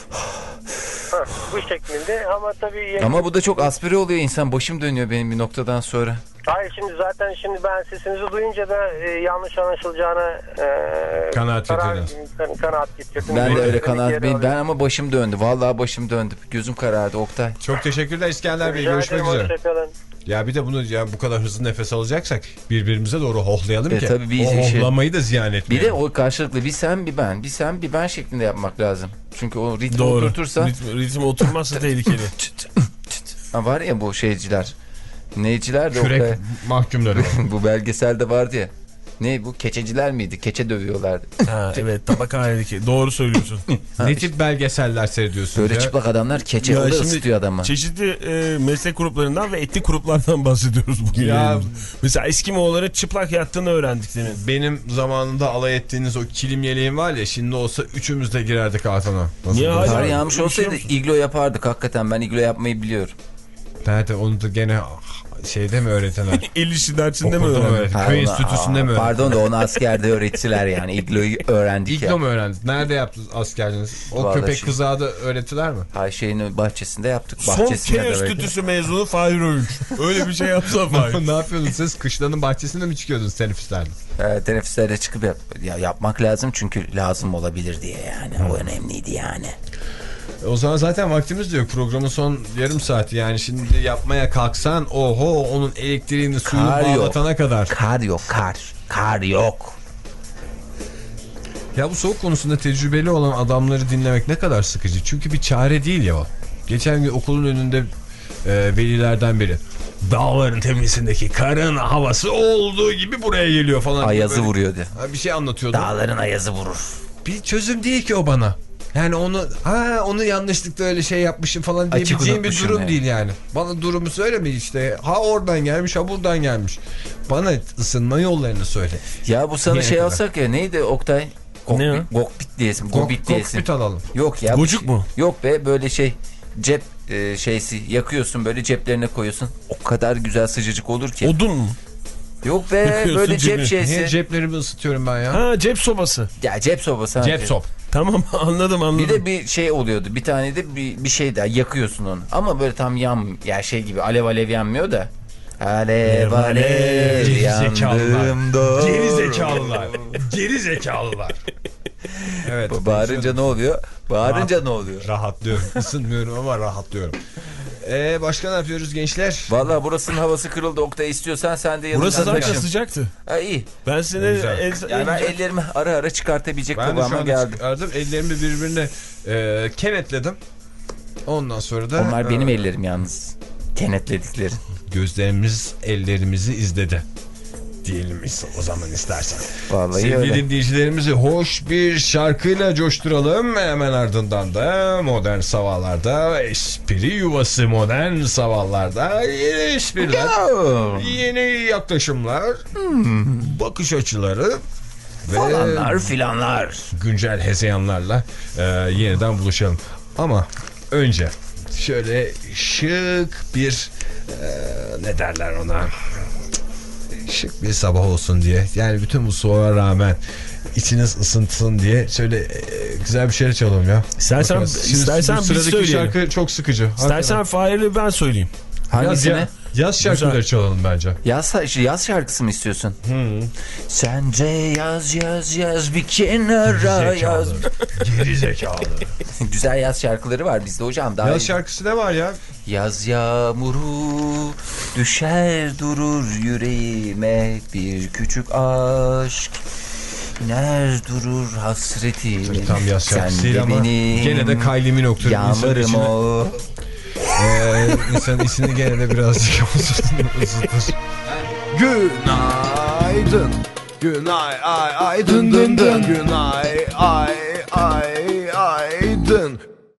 Ha, bu şekilde ama tabii... Ama bu da çok aspire oluyor, insan başım dönüyor benim bir noktadan sonra. Hayır, şimdi zaten şimdi ben sesinizi duyunca da e, yanlış anlaşılacağına e, Kanaat karar- getirdin. kan- kanaat getirdim. Ben de Geri- öyle geri kanaat ben, ben alıyorum. ama başım döndü. Vallahi başım döndü. Gözüm karardı Oktay. Çok teşekkürler İskender Bey. Rica Görüşmek ederim, üzere. hoşçakalın. Ya bir de bunu ya bu kadar hızlı nefes alacaksak birbirimize doğru hohlayalım E, ki. tabii bir o şey- hohlamayı da ziyan Bir etmeyelim. de o karşılıklı bir sen bir ben, bir sen bir ben şeklinde yapmak lazım. Çünkü o ritmi Doğru. oturtursa Ritim, ritim oturmazsa tehlikeli. ha, var ya bu şeyciler. Neyciler de Kürek Oktay. mahkumları. Bu belgeselde vardı ya. Ne bu? Keçeciler miydi? Keçe dövüyorlardı. Ha, evet, tabakhanedeki. Doğru söylüyorsun. Ne tip belgeseller seyrediyorsunuz Böyle ya? çıplak adamlar keçe Ya o da şimdi ısıtıyor adamı. Çeşitli e, meslek gruplarından ve etnik gruplardan bahsediyoruz bugün. Ya- Ya. Mesela Eskimoğulları çıplak yattığını öğrendik senin. Benim zamanında alay ettiğiniz o kilim yeleğim var ya, şimdi olsa üçümüz de girerdik altına. Nasıl? Niye bu? hala- Kar yağmış Üşüyor olsaydı musun? iglo yapardık hakikaten. Ben iglo yapmayı biliyorum. Nerede, onu da gene şeyde mi öğretenler? El işi dersinde mi Okulda mı öğrendin? öğretin? Ha, Köy ona- enstitüsünde aa, mi öğretin? Pardon da onu askerde öğrettiler yani. İgloyu öğrendik İglo ya. mu öğrendiniz? Nerede yaptınız askerliğiniz? O Vallahi köpek şimdi- kızağı da öğrettiler mi? Ayşe'nin bahçesinde yaptık. Son Bahçesinde K de öğrettik. Enstitüsü mezunu Fahir Öğünç. Öyle bir şey yapsa Fahir. Ne yapıyordunuz siz? Kışlanın bahçesinde mi çıkıyordunuz teneffüslerde? Evet, teneffüslerde çıkıp yap, ya, yapmak lazım çünkü lazım olabilir diye yani. O önemliydi yani. O zaman zaten vaktimiz de yok. Programın son yarım saati, yani şimdi yapmaya kalksan oho, onun elektriğini suyunu Kar yok. bağlatana kadar. Kar yok, kar. Kar yok. Ya bu soğuk konusunda tecrübeli olan adamları dinlemek ne kadar sıkıcı. Çünkü bir çare değil ya o. Geçen gün okulun önünde e, velilerden biri, dağların tepesindeki karın havası olduğu gibi buraya geliyor falan. Ayazı Böyle- vuruyor diye. Ha, bir şey anlatıyordu. Dağların ayazı vurur. Bir çözüm değil ki o bana. Yani onu ha onu yanlışlıkla öyle şey yapmışım falan Açık diyebileceğim bir unutmuşum durum yani. değil yani. Bana durumu söyleme işte. Ha oradan gelmiş, ha buradan gelmiş. Bana ısınma yollarını söyle. Ya bu sana Niye şey kadar? alsak ya, neydi Oktay? Kokpit, Ne o? Kokpit diyesin. Gok, Gobit diyesin. kokpit alalım. Yok ya. Gocuk mu? Yok be, böyle şey cep e, şeysi yakıyorsun böyle ceplerine koyuyorsun. O kadar güzel sıcacık olur ki. Odun mu? Yok be Yakıyorsun böyle cep cebini. şeysi. Niye ceplerimi ısıtıyorum ben ya? Ha, cep sobası. Ya cep sobası. Cep sop. Tamam anladım anladım. Bir de bir şey oluyordu. Bir tane de bir, bir şey daha yakıyorsun onu. Ama böyle tam yan ya şey gibi alev alev yanmıyor da. Alev alev yandım doğru. Geri zekalılar. Geri zekalılar. Evet. Bağırınca ne oluyor? Bağırınca Rahat, ne oluyor? Rahatlıyorum. Isınmıyorum ama rahatlıyorum. Ee, başka ne yapıyoruz gençler? Vallahi burasının havası kırıldı. Oktay istiyorsan sen de yanımdan Burası zaten taşın. sıcaktı. Ha, iyi. Ben seni Güzel. el, Yani ben el- ellerimi ara ara çıkartabilecek Ben de şu kıvama anda geldim. çıkardım. Ellerimi birbirine e, kenetledim. Ondan sonra da... Onlar e, benim ellerim yalnız. Kenetledikleri. Gözlerimiz ellerimizi izledi. Diyelim o zaman istersen. Vallahi Sevgili öyle. dinleyicilerimizi hoş bir şarkıyla coşturalım. Hemen ardından da modern sabahlarda espri yuvası modern sabahlarda yeni espriler, yeni yaklaşımlar, hmm. bakış açıları ve Falanlar filanlar. güncel hezeyanlarla e, yeniden buluşalım. Ama önce şöyle şık bir e, ne derler ona, şık bir sabah olsun diye, yani bütün bu soğuğa rağmen içiniz ısınsın diye şöyle e, güzel bir şeyler çalalım ya. İstersen, Bakın, istersen bu biz sıradaki söyleyelim. şarkı çok sıkıcı. İstersen Fahir'i ben söyleyeyim. Yaz, Hangisini? ya, yaz şarkıları Güzel. çalalım bence. Yaz, yaz şarkısı mı istiyorsun? Hmm. Sence yaz yaz yaz bir kenara yaz. Geri zekalı. Güzel yaz şarkıları var bizde hocam. Daha Yaz iyi. şarkısı ne var ya? Yaz yağmuru düşer durur yüreğime bir küçük aşk. İner durur hasretim. Tam yaz Sen şarkısı de değil ama benim gene de Kylie Minogue. yağmurum o. Ee, insanın isini gene de birazcık ısıtır. Günaydın. Günay ay ay dın dın dın. Günay ay ay ay dın.